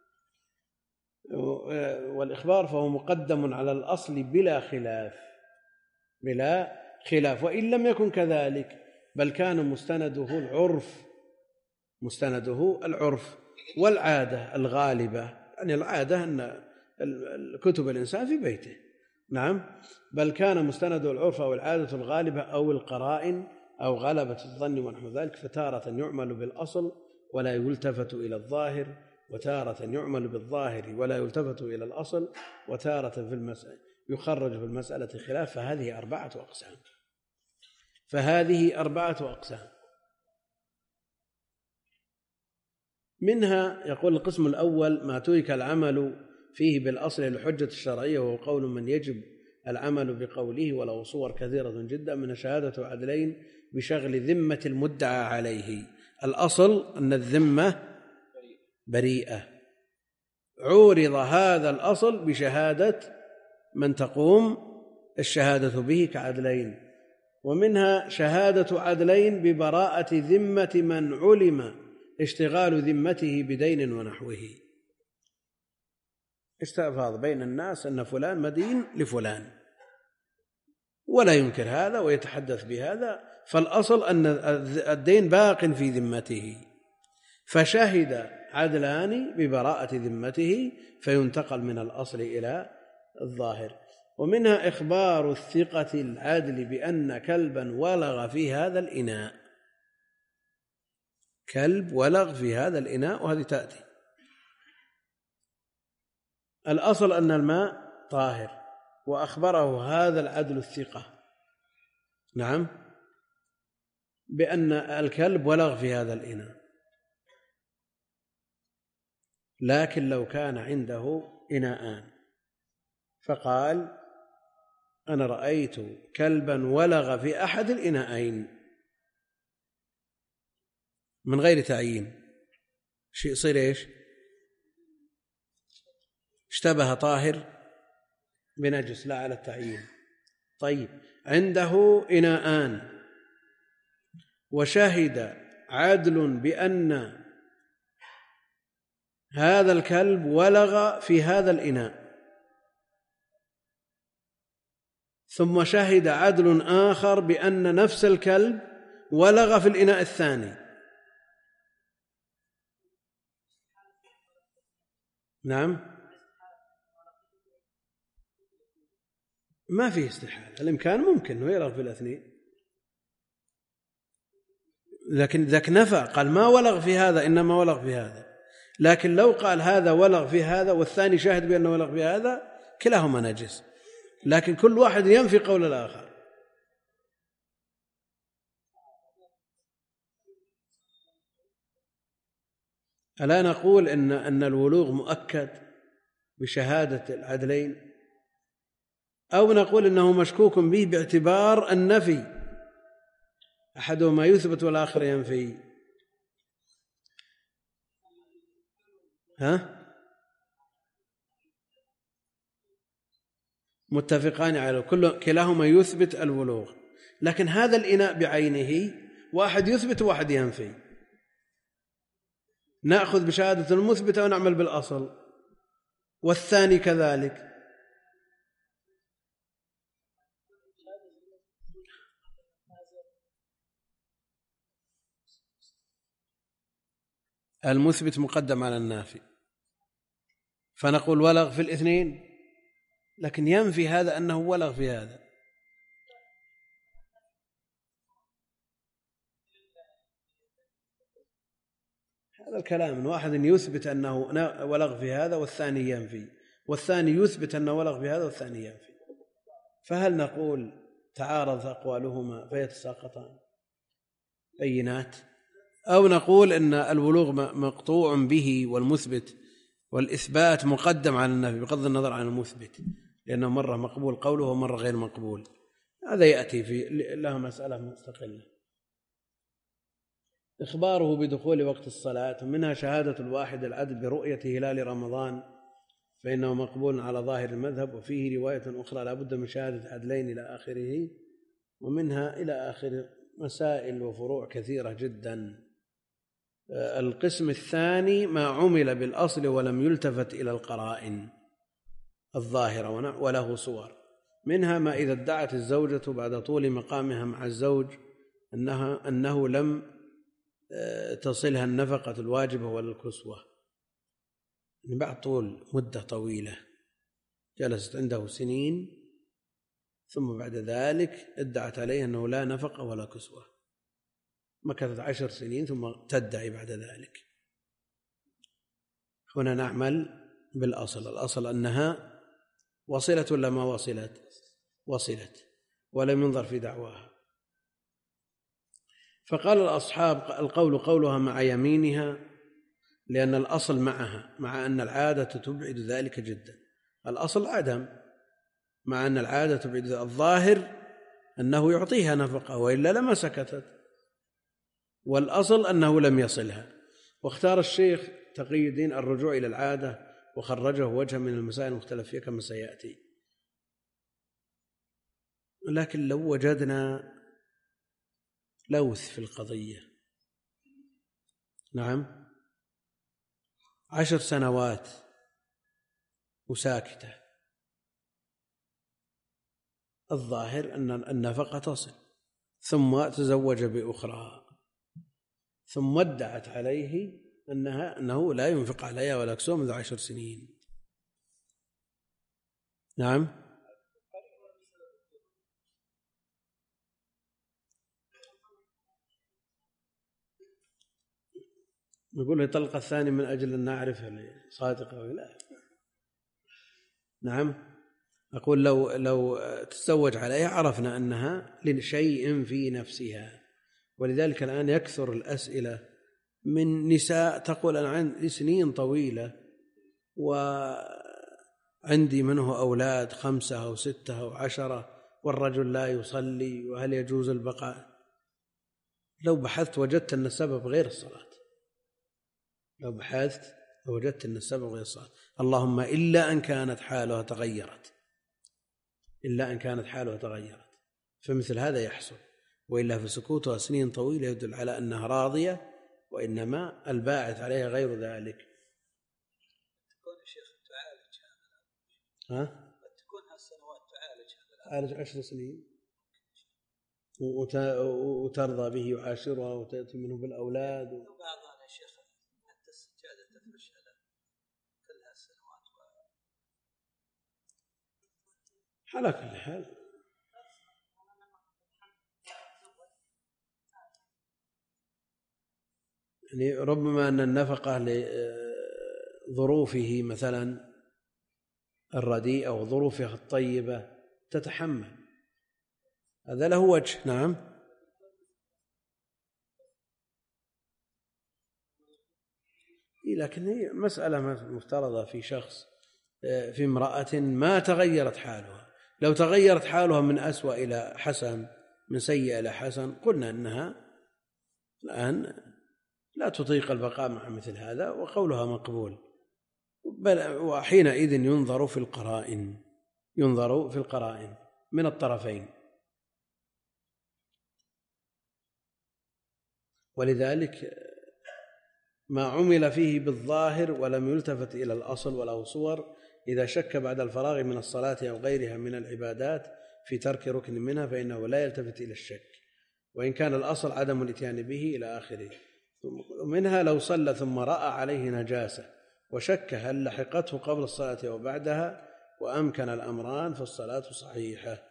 والإخبار فهو مقدم على الأصل بلا خلاف، بلا خلاف. وإن لم يكن كذلك بل كان مستنده العرف، مستنده العرف والعادة الغالبة، يعني العادة أن الكتب الإنسان في بيته، نعم، بل كان مستنده العرف أو العادة الغالبة أو القرائن أو غلبة الظن ونحو ذلك، فتارة يعمل بالأصل ولا يلتفت إلى الظاهر، وتارة يعمل بالظاهر ولا يلتفت إلى الأصل، وتارة في المسألة يخرج في المسألة خلاف. فهذه أربعة أقسام، فهذه أربعة أقسام. منها يقول القسم الأول ما ترك العمل فيه بالأصل الحجة الشرعية، وهو قول من يجب العمل بقوله ولو صور كثيرة جدا، من شهادة عدلين بشغل ذمة المدعى عليه. الأصل أن الذمة بريئة، عورض هذا الأصل بشهادة من تقوم الشهادة به كعدلين. ومنها شهادة عدلين ببراءة ذمة من علم اشتغال ذمته بدين ونحوه، استفاض بين الناس أن فلان مدين لفلان ولا ينكر هذا ويتحدث بهذا، فالأصل أن الدين باق في ذمته، فشهد عدلان ببراءة ذمته فينتقل من الأصل إلى الظاهر. ومنها إخبار الثقة العدل بأن كلبا ولغ في هذا الإناء، كلب ولغ في هذا الإناء، وهذه تأتي. الأصل أن الماء طاهر، وأخبره هذا العدل الثقة نعم بأن الكلب ولغ في هذا الإناء، لكن لو كان عنده إناءان فقال أنا رأيت كلبا ولغ في أحد الإناءين من غير تعيين، شيء يصير إيش؟ اشتبه طاهر بنجس لا على التعيين. طيب عنده إناءان وشهد عدل بأن هذا الكلب ولغ في هذا الإناء، ثم شهد عدل آخر بأن نفس الكلب ولغ في الإناء الثاني، نعم ما فيه استحالة، الإمكان ممكن أنه يلغ في الاثنين، لكن ذاك نفى قال ما ولغ في هذا إنما ولغ في هذا. لكن لو قال هذا ولغ في هذا والثاني شاهد بأنه ولغ في هذا كلاهما نجس، لكن كل واحد ينفي قول الآخر. ألا نقول إن أن الولوغ مؤكد بشهادة العدلين، أو نقول إنه مشكوك به باعتبار النفي، أحدهما يثبت والآخر ينفي؟ ها؟ متفقان على كل كلاهما يثبت الولوغ، لكن هذا الإناء بعينه واحد يثبت وواحد ينفي، نأخذ بشهادة المثبتة ونعمل بالأصل، والثاني كذلك. المثبت مقدم على النافي، فنقول ولغ في الاثنين، لكن ينفي هذا أنه ولغ في هذا. هذا الكلام من واحد يثبت أنه ولغ في هذا والثاني ينفي، والثاني يثبت أنه ولغ في هذا والثاني ينفي، فهل نقول تعارض أقوالهما فيتساقطان بينات، أو نقول إن الولوغ مقطوع به والمثبت والإثبات مقدم على النفي بغض النظر عن المثبت، لأنه مرة مقبول قوله ومرة غير مقبول؟ هذا يأتي في له مسألة مستقلة. إخباره بدخول وقت الصلاة، منها شهادة الواحد العدل برؤية هلال رمضان فإنه مقبول على ظاهر المذهب، وفيه رواية أخرى لا بد من شهادة عدلين إلى آخره، ومنها إلى آخر مسائل وفروع كثيرة جدا. القسم الثاني ما عمل بالأصل ولم يلتفت إلى القرائن الظاهرة وله صور، منها ما إذا ادعت الزوجة بعد طول مقامها مع الزوج أنها أنه لم تصلها النفقة الواجبة ولا الكسوة، بعد طول مدة طويلة جلست عنده سنين، ثم بعد ذلك ادعت عليه أنه لا نفقة ولا كسوة، مكثت عشر سنين ثم تدعي بعد ذلك. هنا نعمل بالأصل، الأصل أنها وصلت ولا ما وصلت؟ وصلت، ولم ينظر في دعواها. فقال الأصحاب القول قولها مع يمينها، لأن الأصل معها، مع أن العادة تبعد ذلك جدا. الأصل عدم، مع أن العادة تبعد ذلك. الظاهر أنه يعطيها نفقة وإلا لما سكتت، والأصل أنه لم يصلها. واختار الشيخ تقي الدين الرجوع إلى العادة وخرجه وجه من المسائل المختلف فيها كما سيأتي. لكن لو وجدنا لوث في القضية، نعم، عشر سنوات وساكتة، الظاهر أن النفقة تصل، ثم تزوج بأخرى، ثم ادعت عليه أنها أنه لا ينفق عليها ولا كسوة منذ عشر سنين. نعم، نقول له طلق الثاني من أجل أن نعرف صادقة أو لا. نعم، أقول لو لو تزوج عليها عرفنا أنها لشيء في نفسها. ولذلك الآن يكثر الأسئلة من نساء تقول أنا عندي سنين طويلة وعندي منه أولاد خمسة أو ستة أو عشرة والرجل لا يصلي، وهل يجوز البقاء؟ لو بحثت وجدت أن السبب غير الصلاة، لو بحثت وجدت أن السبب غير الصلاة، اللهم إلا أن كانت حالها تغيرت، إلا أن كانت حالها تغيرت فمثل هذا يحصل، وإلا فسكوتها سنين طويلة يدل على أنها راضية، وإنما الباعث عليها غير ذلك. تكون الشيخ تعالج هذا، ها؟ تكون هالسنوات تعالج هذا، تعالج عشر سنين وترضى به يعاشرها وتأتي منه بالأولاد. وبعضها يا شيخ حتى السجادة تفرش على كل هالسنوات و... على كل حال يعني ربما أن النفقة لظروفه مثلا الرديئة أو ظروفه الطيبة تتحمل، هذا له وجه. نعم، لكن هي مسألة مفترضة في شخص، في امرأة ما تغيرت حالها، لو تغيرت حالها من أسوأ إلى حسن، من سيء إلى حسن، قلنا أنها الآن لا تطيق البقاء مع مثل هذا وقولها مقبول، بل وحينئذ ينظر في القرائن، ينظر في القرائن من الطرفين. ولذلك ما عمل فيه بالظاهر ولم يلتفت إلى الأصل وله صور، إذا شك بعد الفراغ من الصلاة أو غيرها من العبادات في ترك ركن منها فإنه لا يلتفت إلى الشك، وإن كان الأصل عدم الإتيان به إلى آخره. منها لو صلى ثم رأى عليه نجاسة وشك هل لحقته قبل الصلاة أو بعدها وأمكن الأمران فالصلاة صحيحة.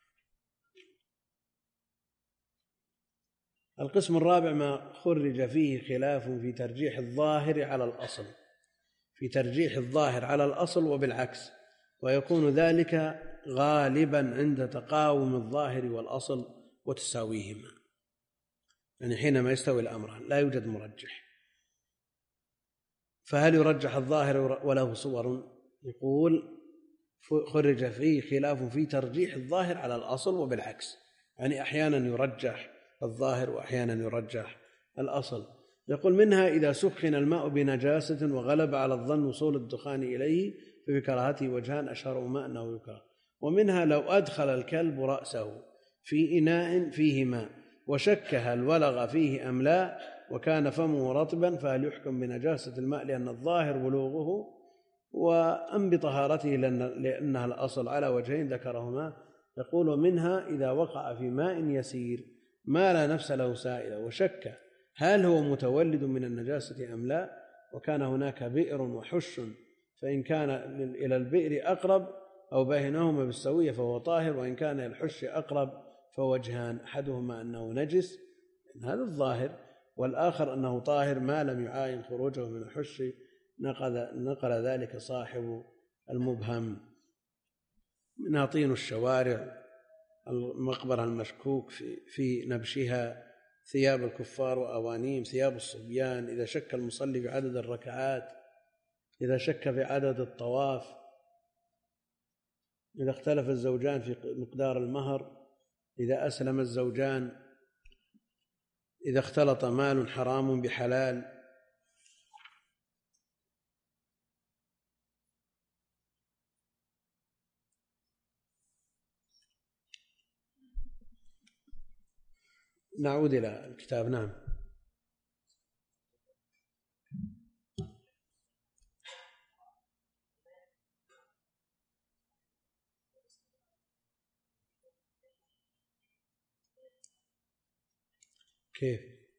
القسم الرابع ما خرج فيه خلاف في ترجيح الظاهر على الأصل، في ترجيح الظاهر على الأصل وبالعكس، ويكون ذلك غالبا عند تقاوم الظاهر والأصل وتساويهما، يعني حينما يستوي الأمران لا يوجد مرجح. فهل يرجح الظاهر وله صور؟ يقول خرج فيه خلاف في ترجيح الظاهر على الأصل وبالعكس، يعني أحيانا يرجح الظاهر وأحيانا يرجح الأصل. يقول منها إذا سخن الماء بنجاسة وغلب على الظن وصول الدخان إليه ففي كراهته وجهان أشهرهما أنه يكره. ومنها لو أدخل الكلب رأسه في إناء فيه ماء وشك هل ولغ فيه أم لا وكان فمه رطبا فهل يحكم بنجاسة الماء لأن الظاهر بلوغه وأم بطهارته لأنها الأصل على وجهين ذكرهما. يقول منها إذا وقع في ماء يسير ما لا نفس له سائلة وشك هل هو متولد من النجاسة أم لا وكان هناك بئر وحش فإن كان إلى البئر أقرب أو بينهما بالسوية فهو طاهر، وإن كان إلى الحش أقرب فوجهان أحدهما أنه نجس هذا الظاهر، والآخر أنه طاهر ما لم يعاين خروجه من الحش، نقل ذلك صاحب المبهم. منها طين الشوارع، المقبرة المشكوك في, في نبشها ثياب الكفار وأوانيم، ثياب الصبيان، إذا شك المصلي في عدد الركعات، إذا شك في عدد الطواف، إذا اختلف الزوجان في مقدار المهر، إذا أسلم الزوجان، إذا اختلط مال حرام بحلال. نعود إلى الكتاب. نعم. كيف؟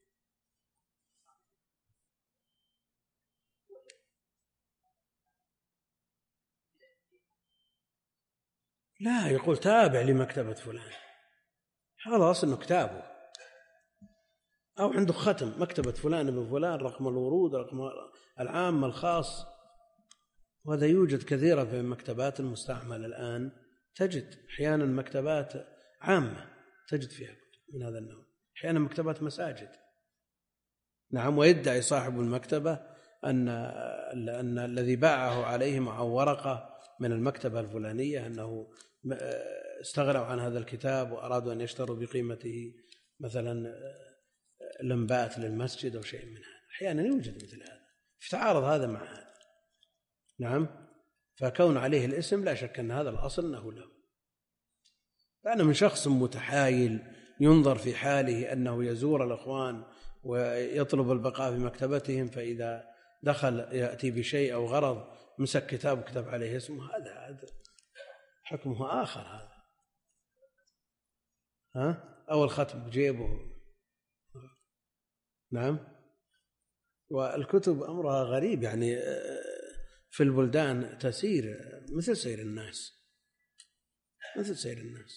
لا، يقول تابع لمكتبة فلان، هذا أصل كتابه، أو عنده ختم مكتبة فلان ابن فلان، رقم الورود، رقم العام الخاص، وهذا يوجد كثيرا في المكتبات المستعملة الآن. تجد أحيانا مكتبات عامة تجد فيها من هذا النوع، أحيانا مكتبات مساجد. نعم. ويدعي صاحب المكتبة أن أن الذي باعه عليه مع ورقة من المكتبة الفلانية أنه استغنوا عن هذا الكتاب وأرادوا أن يشتروا بقيمته مثلا لمبات للمسجد أو شيء من هذا. أحيانا يوجد مثل هذا، يتعارض هذا مع هذا. نعم. فكون عليه الاسم لا شك أن هذا الأصل أنه له. فأنا من شخص متحايل ينظر في حاله أنه يزور الأخوان ويطلب البقاء في مكتبتهم، فإذا دخل يأتي بشيء أو غرض مسك كتاب وكتب عليه اسمه، هذا هذا حكمه آخر. هذا ها أو الختم بجيبه. نعم. والكتب أمرها غريب، يعني في البلدان تسير مثل سير الناس، مثل سير الناس.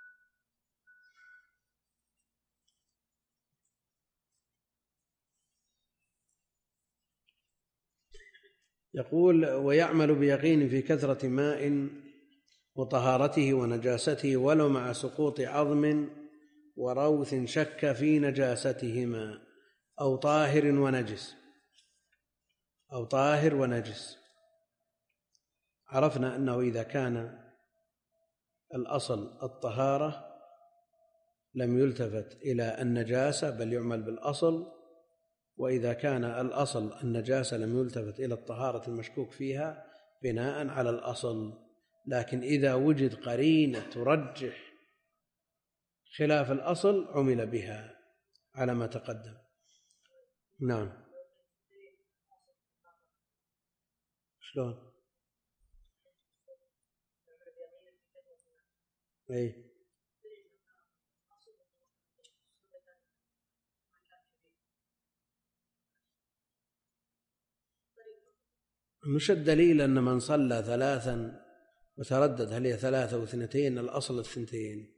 يقول: ويعمل بيقين في كثرة ماء وطهارته ونجاسته ولو مع سقوط عظم وروث شك في نجاستهما، أو طاهر ونجس، أو طاهر ونجس. عرفنا أنه إذا كان الأصل الطهارة لم يلتفت إلى النجاسة بل يعمل بالأصل، وإذا كان الأصل النجاسة لم يلتفت إلى الطهارة المشكوك فيها بناء على الأصل. لكن إذا وجد قرينة ترجح خلاف الأصل عمل بها على ما تقدم. نعم. شلون؟ أي مش الدليل أن من صلى ثلاثا وتردد هل هي ثلاثة واثنتين، الأصل الثنتين.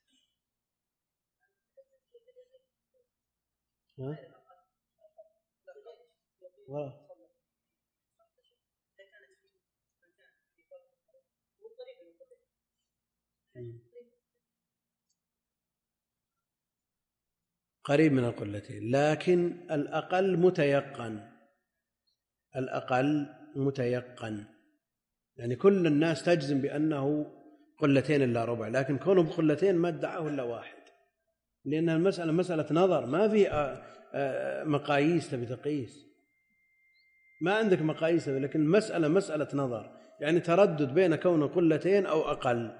ها؟ قريب من القلتين، لكن الأقل متيقن، الأقل متيقن، يعني كل الناس تجزم بأنه قلتين إلا ربع، لكن كونه بقلتين ما ادعاه إلا واحد، لأن المسألة مسألة نظر، ما في مقاييس تبي تقيس، ما عندك مقاييس، لكن المسألة مسألة نظر، يعني تردد بين كونه قلتين أو أقل.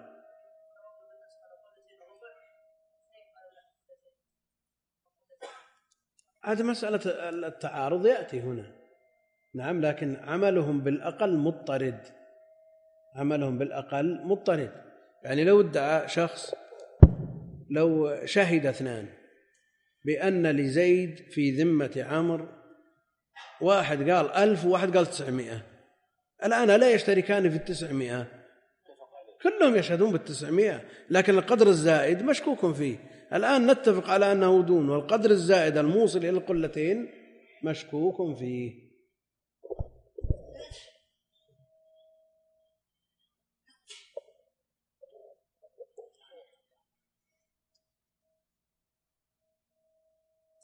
هذه مسألة التعارض يأتي هنا. نعم. لكن عملهم بالأقل مضطرد، عملهم بالأقل مضطرد. يعني لو ادعى شخص، لو شهد اثنان بأن لزيد في ذمة عمرو، واحد قال ألف وواحد قال تسعمائة، الآن لا يشتركان في التسعمائة، كلهم يشهدون بالتسعمائة، لكن القدر الزائد مشكوك فيه. الآن نتفق على أنه دون، والقدر الزائد الموصل إلى القلتين مشكوك فيه.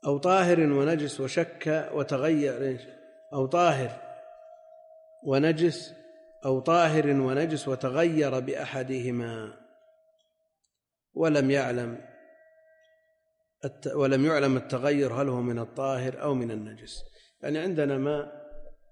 أو طاهر ونجس وشك وتغير، أو طاهر ونجس أو طاهر ونجس وتغير بأحدهما ولم يعلم ولم يعلم التغير هل هو من الطاهر أو من النجس. يعني عندنا ماء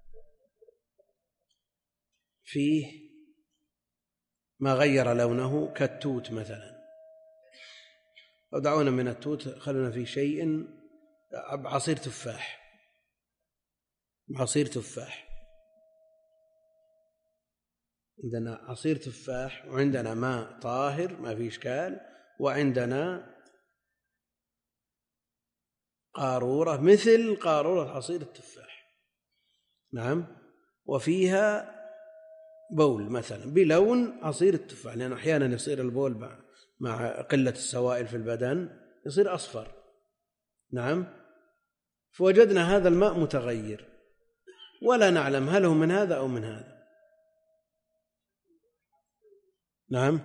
فيه ما غير لونه كالتوت مثلا، ودعونا من التوت، خلنا في شيء عصير تفاح، عصير تفاح، عندنا عصير تفاح وعندنا ماء طاهر ما في إشكال، وعندنا قارورة مثل قارورة عصير التفاح، نعم، وفيها بول مثلا بلون عصير التفاح، لأن أحيانا يصير البول مع قلة السوائل في البدن يصير أصفر، نعم، فوجدنا هذا الماء متغير ولا نعلم هل هو من هذا أو من هذا، نعم،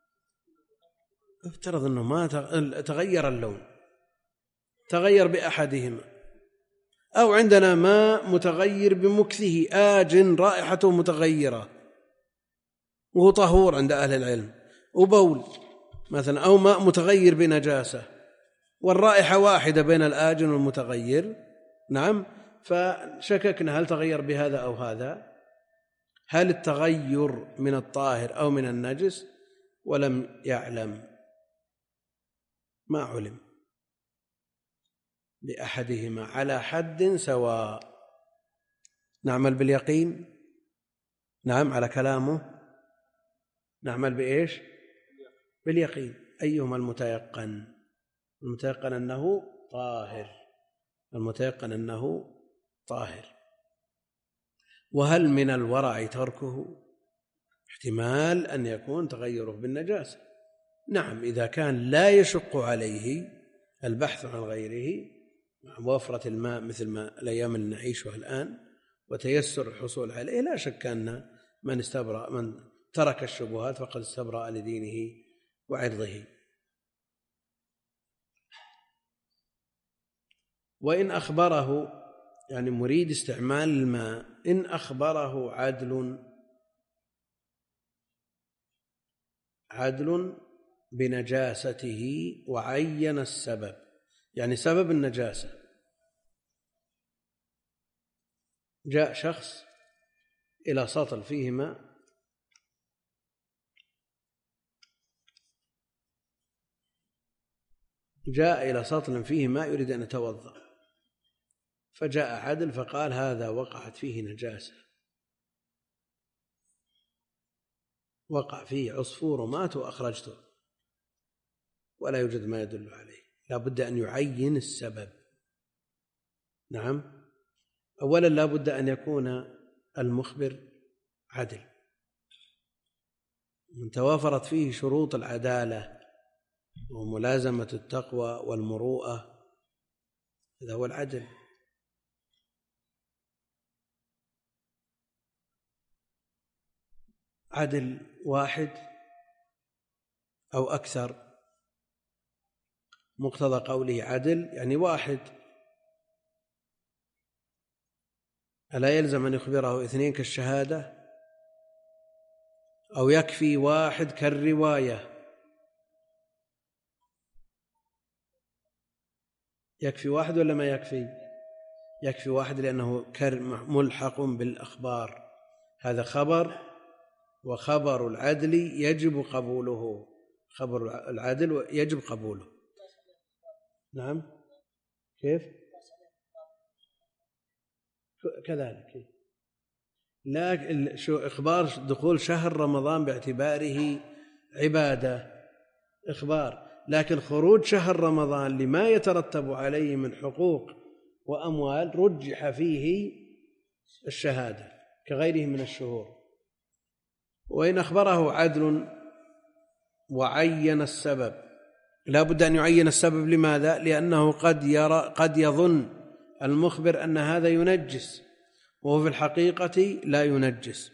افترض أنه ما تغير اللون، تغير بأحدهما. أو عندنا ماء متغير بمكثه آج رائحته متغيرة وهو طهور عند أهل العلم، وبول مثلا، أو ماء متغير بنجاسة والرائحة واحدة بين الآجن والمتغير، نعم، فشككنا هل تغير بهذا أو هذا، هل التغير من الطاهر أو من النجس، ولم يعلم، ما علم بأحدهما على حد سواء. نعمل باليقين، نعم، على كلامه نعمل بإيش؟ باليقين. أيهما المتيقن؟ المتيقن أنه طاهر، المتيقن أنه طاهر. وهل من الورع تركه؟ احتمال أن يكون تغيره بالنجاسة، نعم، إذا كان لا يشق عليه البحث عن غيره مع وفرة الماء مثل ما الأيام اللي نعيشها الآن وتيسر الحصول عليه، لا شك أن من استبرأ من ترك الشبهات فقد استبرأ لدينه وعرضه. وإن أخبره، يعني مريد استعمال الماء، إن أخبره عدل عدل بنجاسته وعين السبب، يعني سبب النجاسة، جاء شخص إلى سطل فيه ماء جاء إلى سطل فيه ماء يريد أن يتوضأ، فجاء عدل فقال هذا وقعت فيه نجاسة، وقع فيه عصفور ومات وأخرجته ولا يوجد ما يدل عليه، لا بد أن يعين السبب. نعم، أولا لا بد أن يكون المخبر عدل، من توافرت فيه شروط العدالة وملازمة التقوى والمروءة، هذا هو العدل. عدل واحد أو أكثر، مقتضى قوله عدل يعني واحد، ألا يلزم أن يخبره اثنين كالشهادة؟ أو يكفي واحد كالرواية؟ يكفي واحد ولا ما يكفي؟ يكفي واحد، لأنه ملحق بالأخبار، هذا خبر، وخبر العدل يجب قبوله، خبر العدل يجب قبوله. نعم، كيف؟ كذلك، لا إخبار دخول شهر رمضان باعتباره عبادة إخبار، لكن خروج شهر رمضان لما يترتب عليه من حقوق وأموال رجح فيه الشهادة كغيره من الشهور. وإن أخبره عدل وعين السبب، لا بد أن يعين السبب. لماذا؟ لأنه قد يرى قد يظن المخبر أن هذا ينجس وهو في الحقيقة لا ينجس،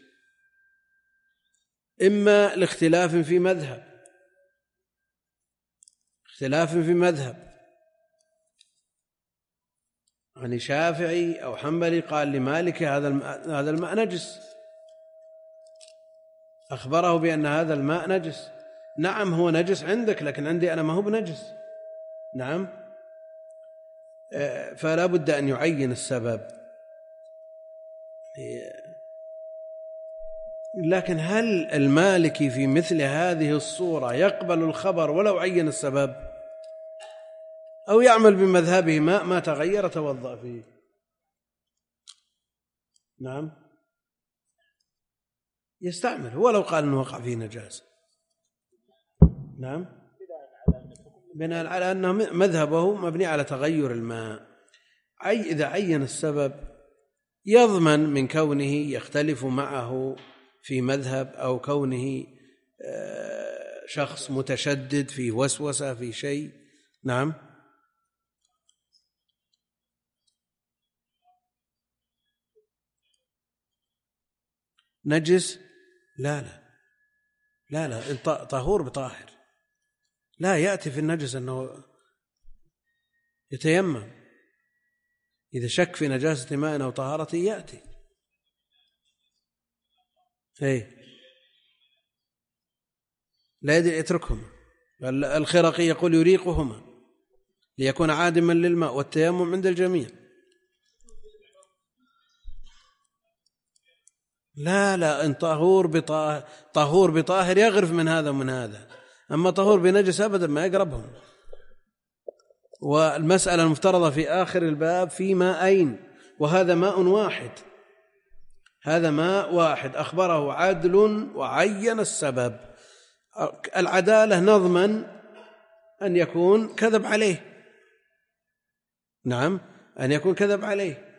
إما لاختلاف في مذهب اختلاف في مذهب يعني شافعي أو حنبلي قال لمالك هذا هذا الماء نجس، أخبره بأن هذا الماء نجس. نعم هو نجس عندك، لكن عندي أنا ما هو بنجس. نعم، فلا بد أن يعين السبب. لكن هل المالكي في مثل هذه الصورة يقبل الخبر ولو عين السبب، أو يعمل بمذهبه ما ما تغير توضأ فيه؟ نعم، يستعمل ولو قال أنه وقع فيه نجاسة. نعم، بناء على أنه مذهبه مبني على تغير الماء. أي إذا عين السبب يضمن من كونه يختلف معه في مذهب، أو كونه شخص متشدد في وسوسة في شيء. نعم، نجس لا لا لا لا طهور بطاهر، لا يأتي في النجس أنه يتيمم. إذا شك في نجاسة ماء أو طهارته يأتي. إيه، لا يتركهما. الخرقي يقول يريقهما ليكون عادما للماء، والتيمم عند الجميع. لا لا إن طهور بطاهر طهور بطاهر يغرف من هذا ومن هذا، أما طهور بنجس أبدا ما يقربهم. والمسألة المفترضة في آخر الباب في ماءين، وهذا ماء واحد، هذا ماء واحد أخبره عدل وعين السبب. العدالة نضمن أن يكون كذب عليه. نعم، أن يكون كذب عليه.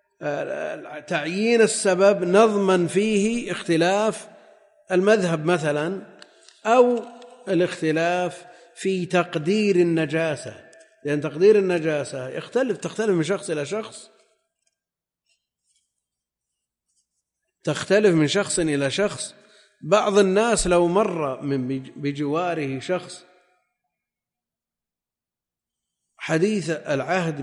تعيين السبب نضمن فيه اختلاف المذهب مثلا، أو الاختلاف في تقدير النجاسة، لأن تقدير النجاسة يختلف تختلف من شخص إلى شخص، تختلف من شخص إلى شخص. بعض الناس لو مر من بجواره شخص حديث العهد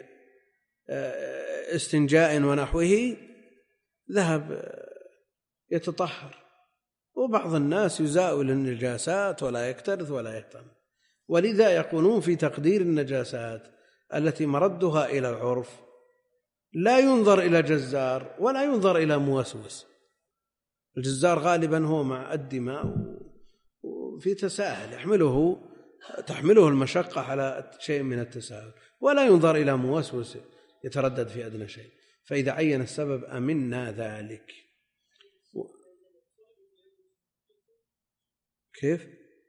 باستنجاء ونحوه ذهب يتطهر، وبعض الناس يزاول النجاسات ولا يكترث ولا يهتم. ولذا يقولون في تقدير النجاسات التي مردها إلى العرف لا ينظر إلى جزار ولا ينظر إلى موسوس. الجزار غالبا هو مع الدماء وفي تساهل يحمله تحمله المشقة على شيء من التساهل، ولا ينظر إلى موسوس يتردد في أدنى شيء. فإذا عين السبب أمنا ذلك. كيف؟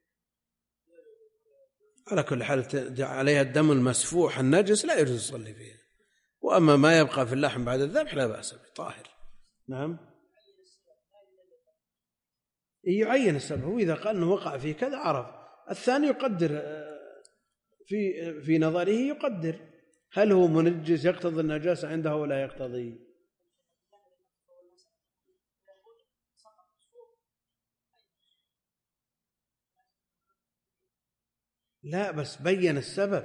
على كل حال عليها الدم المسفوح النجس لا يجوز يصلي فيها، وأما ما يبقى في اللحم بعد الذبح لا بأس به طاهر. نعم، يعين السبب. وإذا قال أنه وقع فيه كذا عرف. الثاني يقدر في في نظره، يقدر هل هو منجس يقتضي النجاسة عنده ولا يقتضي. لا بس بين السبب.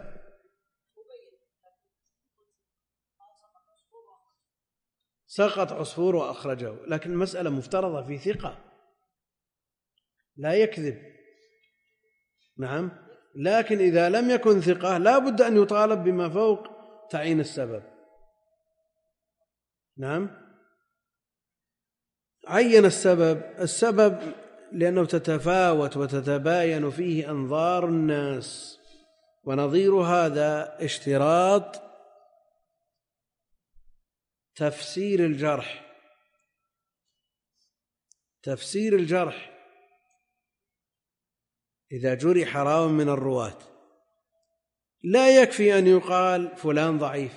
سقط عصفور وأخرجه، لكن المسألة مفترضة في ثقة لا يكذب. نعم، لكن إذا لم يكن ثقة لا بد أن يطالب بما فوق تعيين السبب. نعم، عين السبب. السبب لأنه تتفاوت وتتباين فيه أنظار الناس، ونظير هذا اشتراط تفسير الجرح. تفسير الجرح إذا جرح راو من الرواة لا يكفي أن يقال فلان ضعيف.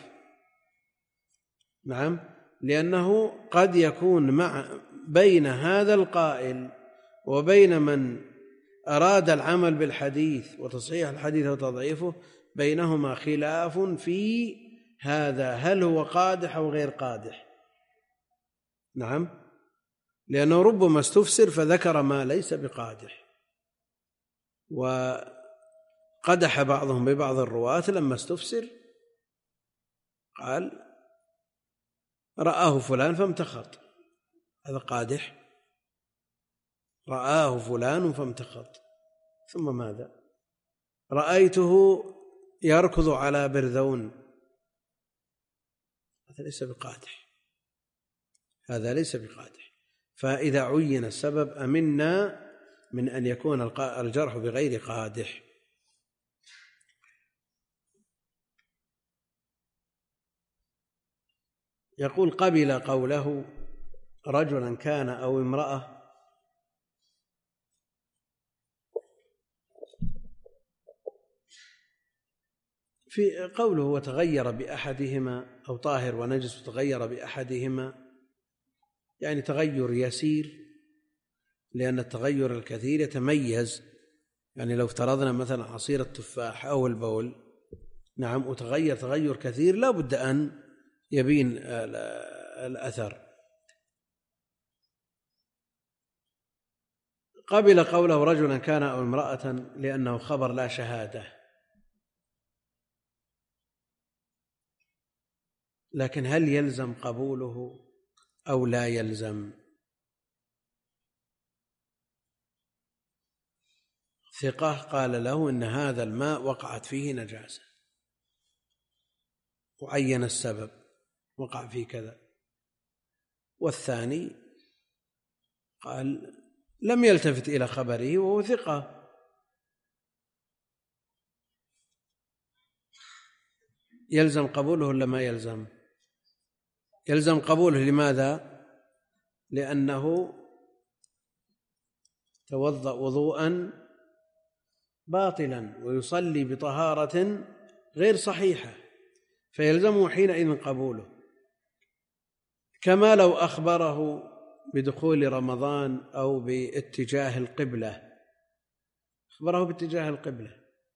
نعم، لأنه قد يكون مع بين هذا القائل وبين من أراد العمل بالحديث وتصحيح الحديث وتضعيفه بينهما خلاف في هذا، هل هو قادح أو غير قادح. نعم، لأنه ربما استفسر فذكر ما ليس بقادح، وقدح بعضهم ببعض الرواة لما استفسر قال رآه فلان فامتخط، هذا قادح. رآه فلان فامتخط. ثم ماذا؟ رأيته يركض على برذون، هذا ليس بقادح، هذا ليس بقادح. فإذا عين السبب أمنا من أن يكون الجرح بغير قادح. يقول قبل قوله رجلا كان أو امرأة، في قوله وتغير بأحدهما أو طاهر ونجس تغير بأحدهما، يعني تغير يسير، لأن التغير الكثير يتميز. يعني لو افترضنا مثلا عصير التفاح أو البول، نعم، وتغير تغير كثير لا بد أن يبين الأثر. قبل قوله رجلا كان أو امرأة لأنه خبر لا شهادة، لكن هل يلزم قبوله أو لا يلزم؟ ثقة قال له إن هذا الماء وقعت فيه نجاسة، وعين السبب وقع فيه كذا. والثاني قال لم يلتفت إلى خبره وهو ثقة، يلزم قبوله ولا ما يلزم؟ يلزم قبوله. لماذا؟ لأنه توضأ وضوءا باطلا ويصلي بطهارة غير صحيحة، فيلزمه حينئذ قبوله. كما لو أخبره بدخول رمضان أو باتجاه القبلة، أخبره باتجاه القبلة،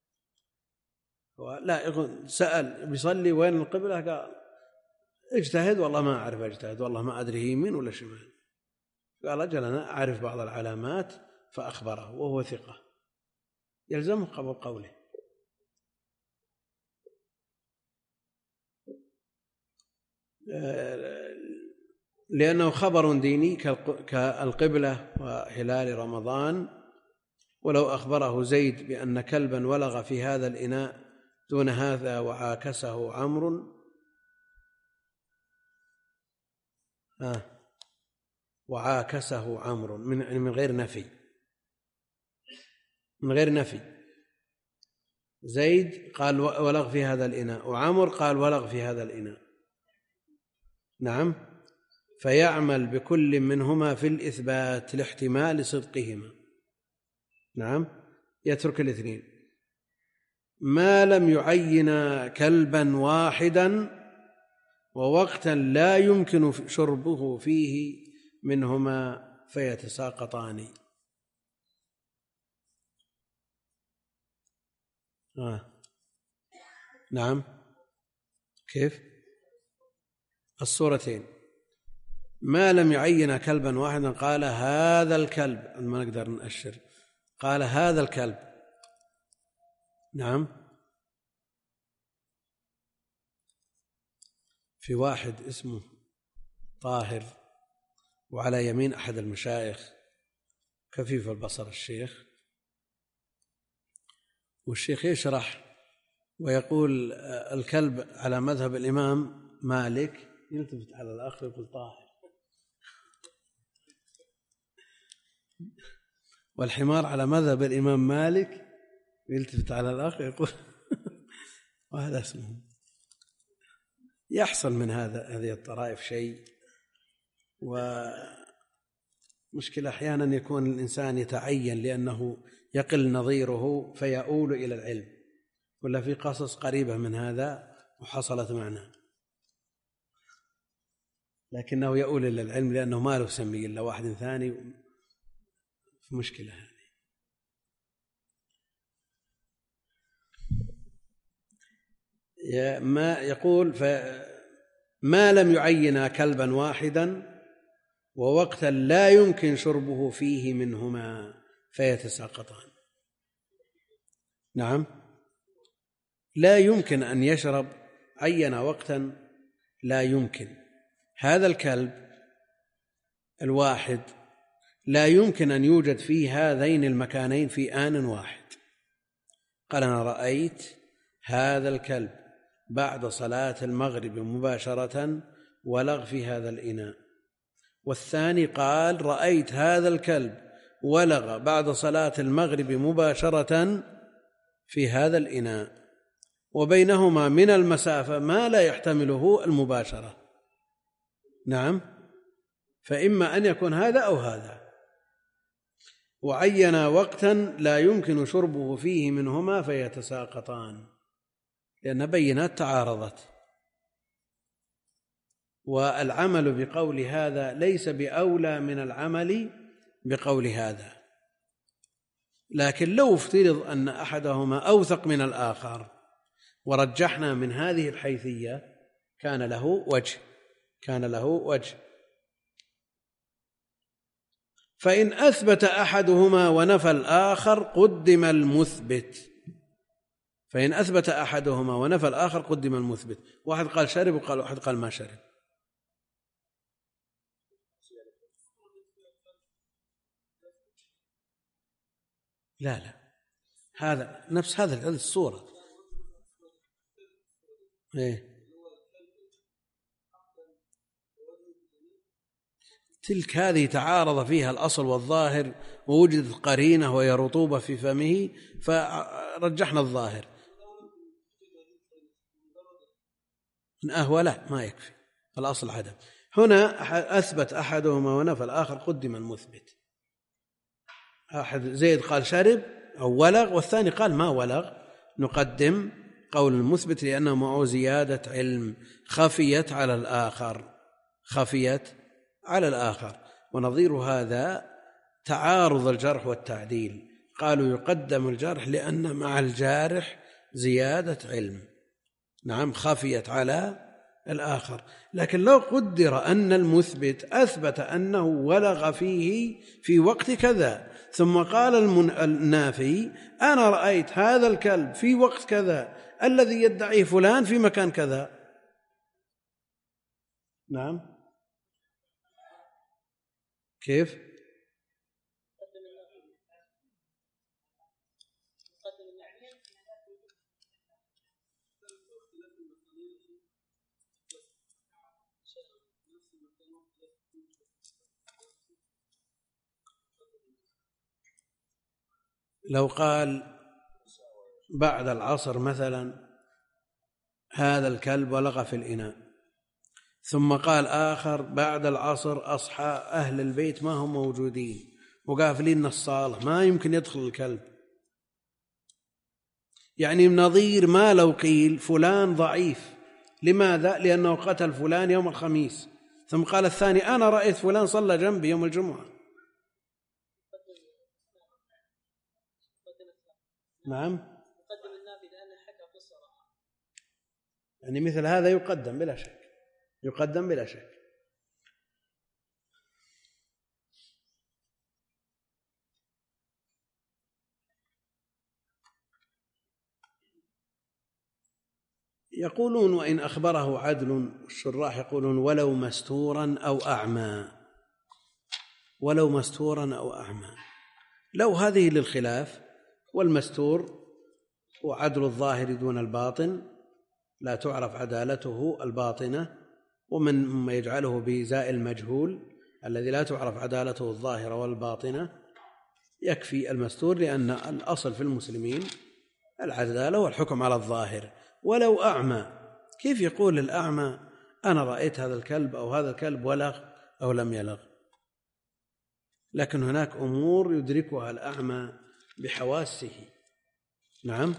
لا سأل بيصلي وين القبلة، قال اجتهد والله ما أعرف اجتهد والله ما أدري يمين ولا شمال، قال أجل أنا أعرف بعض العلامات، فأخبره وهو ثقة، يلزمه قبول قوله. لأنه خبر ديني كالقبلة وهلال رمضان. ولو أخبره زيد بأن كلبا ولغ في هذا الإناء دون هذا وعاكسه عمرو آه وعاكسه عمرو من من غير نفي، من غير نفي. زيد قال ولغ في هذا الإناء، وعمر قال ولغ في هذا الإناء، نعم، فيعمل بكل منهما في الإثبات لاحتمال صدقهما، نعم، يترك الاثنين. ما لم يعين كلبا واحدا ووقتا لا يمكن شربه فيه منهما فيتساقطان. آه. نعم، كيف؟ الصورتين ما لم يعين كلبا واحدا، قال هذا الكلب، ما نقدر نأشر، قال هذا الكلب، نعم. في واحد اسمه طاهر وعلى يمين أحد المشايخ كفيف البصر الشيخ، والشيخ يشرح ويقول الكلب على مذهب الإمام مالك، يلتفت على الآخر يقول طاهر، والحمار على مذهب الإمام مالك، يلتفت على الآخر يقول وهذا اسمه. يحصل من هذا هذه الطرائف شيء، ومشكلة أحيانا يكون الإنسان يتعين لأنه يقل نظيره فيؤول إلى العلم، ولا في قصص قريبة من هذا وحصلت معنا، لكنه يؤول إلى العلم لأنه ما له سمي إلا واحد ثاني، في مشكلة هذه. ما يقول فما لم يعين كلبا واحدا ووقتا لا يمكن شربه فيه منهما فيتساقطان، نعم، لا يمكن أن يشرب، عين وقتا لا يمكن. هذا الكلب الواحد لا يمكن أن يوجد في هذين المكانين في آن واحد. قال أنا رأيت هذا الكلب بعد صلاة المغرب مباشرة ولغ في هذا الإناء، والثاني قال رأيت هذا الكلب ولغ بعد صلاة المغرب مباشرة في هذا الإناء، وبينهما من المسافة ما لا يحتمله المباشرة. نعم، فإما أن يكون هذا أو هذا، وعين وقتا لا يمكن شربه فيه منهما فيتساقطان، لأن بينات تعارضت. والعمل بقول هذا ليس بأولى من العمل بقول هذا، لكن لو افترض أن أحدهما أوثق من الآخر ورجحنا من هذه الحيثية كان له وجه كان له وجه فإن أثبت أحدهما ونفى الآخر قدم المثبت فإن أثبت أحدهما ونفى الآخر قدم المثبت. واحد قال شرب وقال واحد قال ما شرب. لا لا هذا نفس هذا الصورة. إيه؟ تلك هذه تعارض فيها الأصل والظاهر ووجدت قرينة وهي رطوبة في فمه فرجحنا الظاهر. أهوى لا ما يكفي، الأصل عدم. هنا أثبت أحدهما ونفى الآخر قدم المثبت. أحد زيد قال شرب أو ولغ والثاني قال ما ولغ، نقدم قول المثبت لأنه معه زيادة علم خفيت على الآخر خفيت على الآخر. ونظير هذا تعارض الجرح والتعديل، قالوا يقدم الجرح لأن مع الجارح زيادة علم، نعم خفيت على الآخر. لكن لو قدر أن المثبت أثبت أنه ولغ فيه في وقت كذا ثم قال النافي أنا رأيت هذا الكلب في وقت كذا الذي يدعيه فلان في مكان كذا، نعم كيف؟ لو قال بعد العصر مثلا هذا الكلب ولغ في الإناء، ثم قال آخر بعد العصر أصحى أهل البيت ما هم موجودين وقافلين الصالة ما يمكن يدخل الكلب، يعني نظير ما لو قيل فلان ضعيف. لماذا؟ لأنه قتل فلان يوم الخميس ثم قال الثاني أنا رأيت فلان صلى جنبي يوم الجمعة. نعم يعني مثل هذا يقدم بلا شك يقدم بلا شك. يقولون وإن أخبره عدل، الشراح يقولون ولو مستورا أو أعمى ولو مستورا أو أعمى. لو هذه للخلاف، والمستور هو عدل الظاهر دون الباطن لا تعرف عدالته الباطنة، ومن ما يجعله بزاء المجهول الذي لا تعرف عدالته الظاهرة والباطنة يكفي المستور، لأن الأصل في المسلمين العدالة والحكم على الظاهر. ولو أعمى، كيف يقول الأعمى أنا رأيت هذا الكلب أو هذا الكلب ولغ أو لم يلغ؟ لكن هناك أمور يدركها الأعمى بحواسه. نعم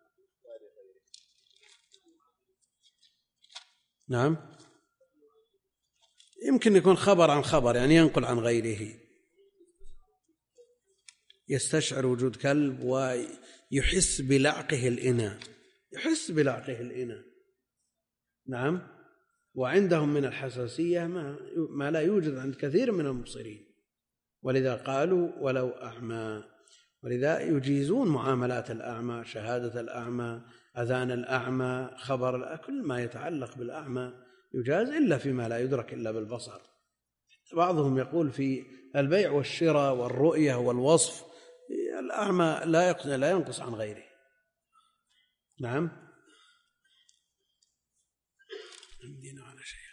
نعم يمكن يكون خبر عن خبر، يعني ينقل عن غيره، يستشعر وجود كلب ويحس بلعقه الإناء يحس بلعقه الإناء نعم. وعندهم من الحساسية ما, ما لا يوجد عند كثير من المبصرين، ولذا قالوا ولو أعمى. ولذا يجيزون معاملات الأعمى، شهادة الأعمى، أذان الأعمى، خبر كل ما يتعلق بالأعمى يجاز إلا فيما لا يدرك إلا بالبصر. بعضهم يقول في البيع والشراء والرؤية والوصف الأعمى لا لا ينقص عن غيره. نعم. عندنا على شيء.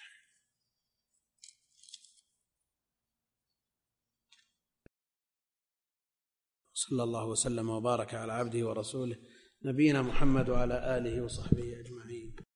صلى الله وسلم وبارك على عبده ورسوله نبينا محمد وعلى آله وصحبه أجمعين.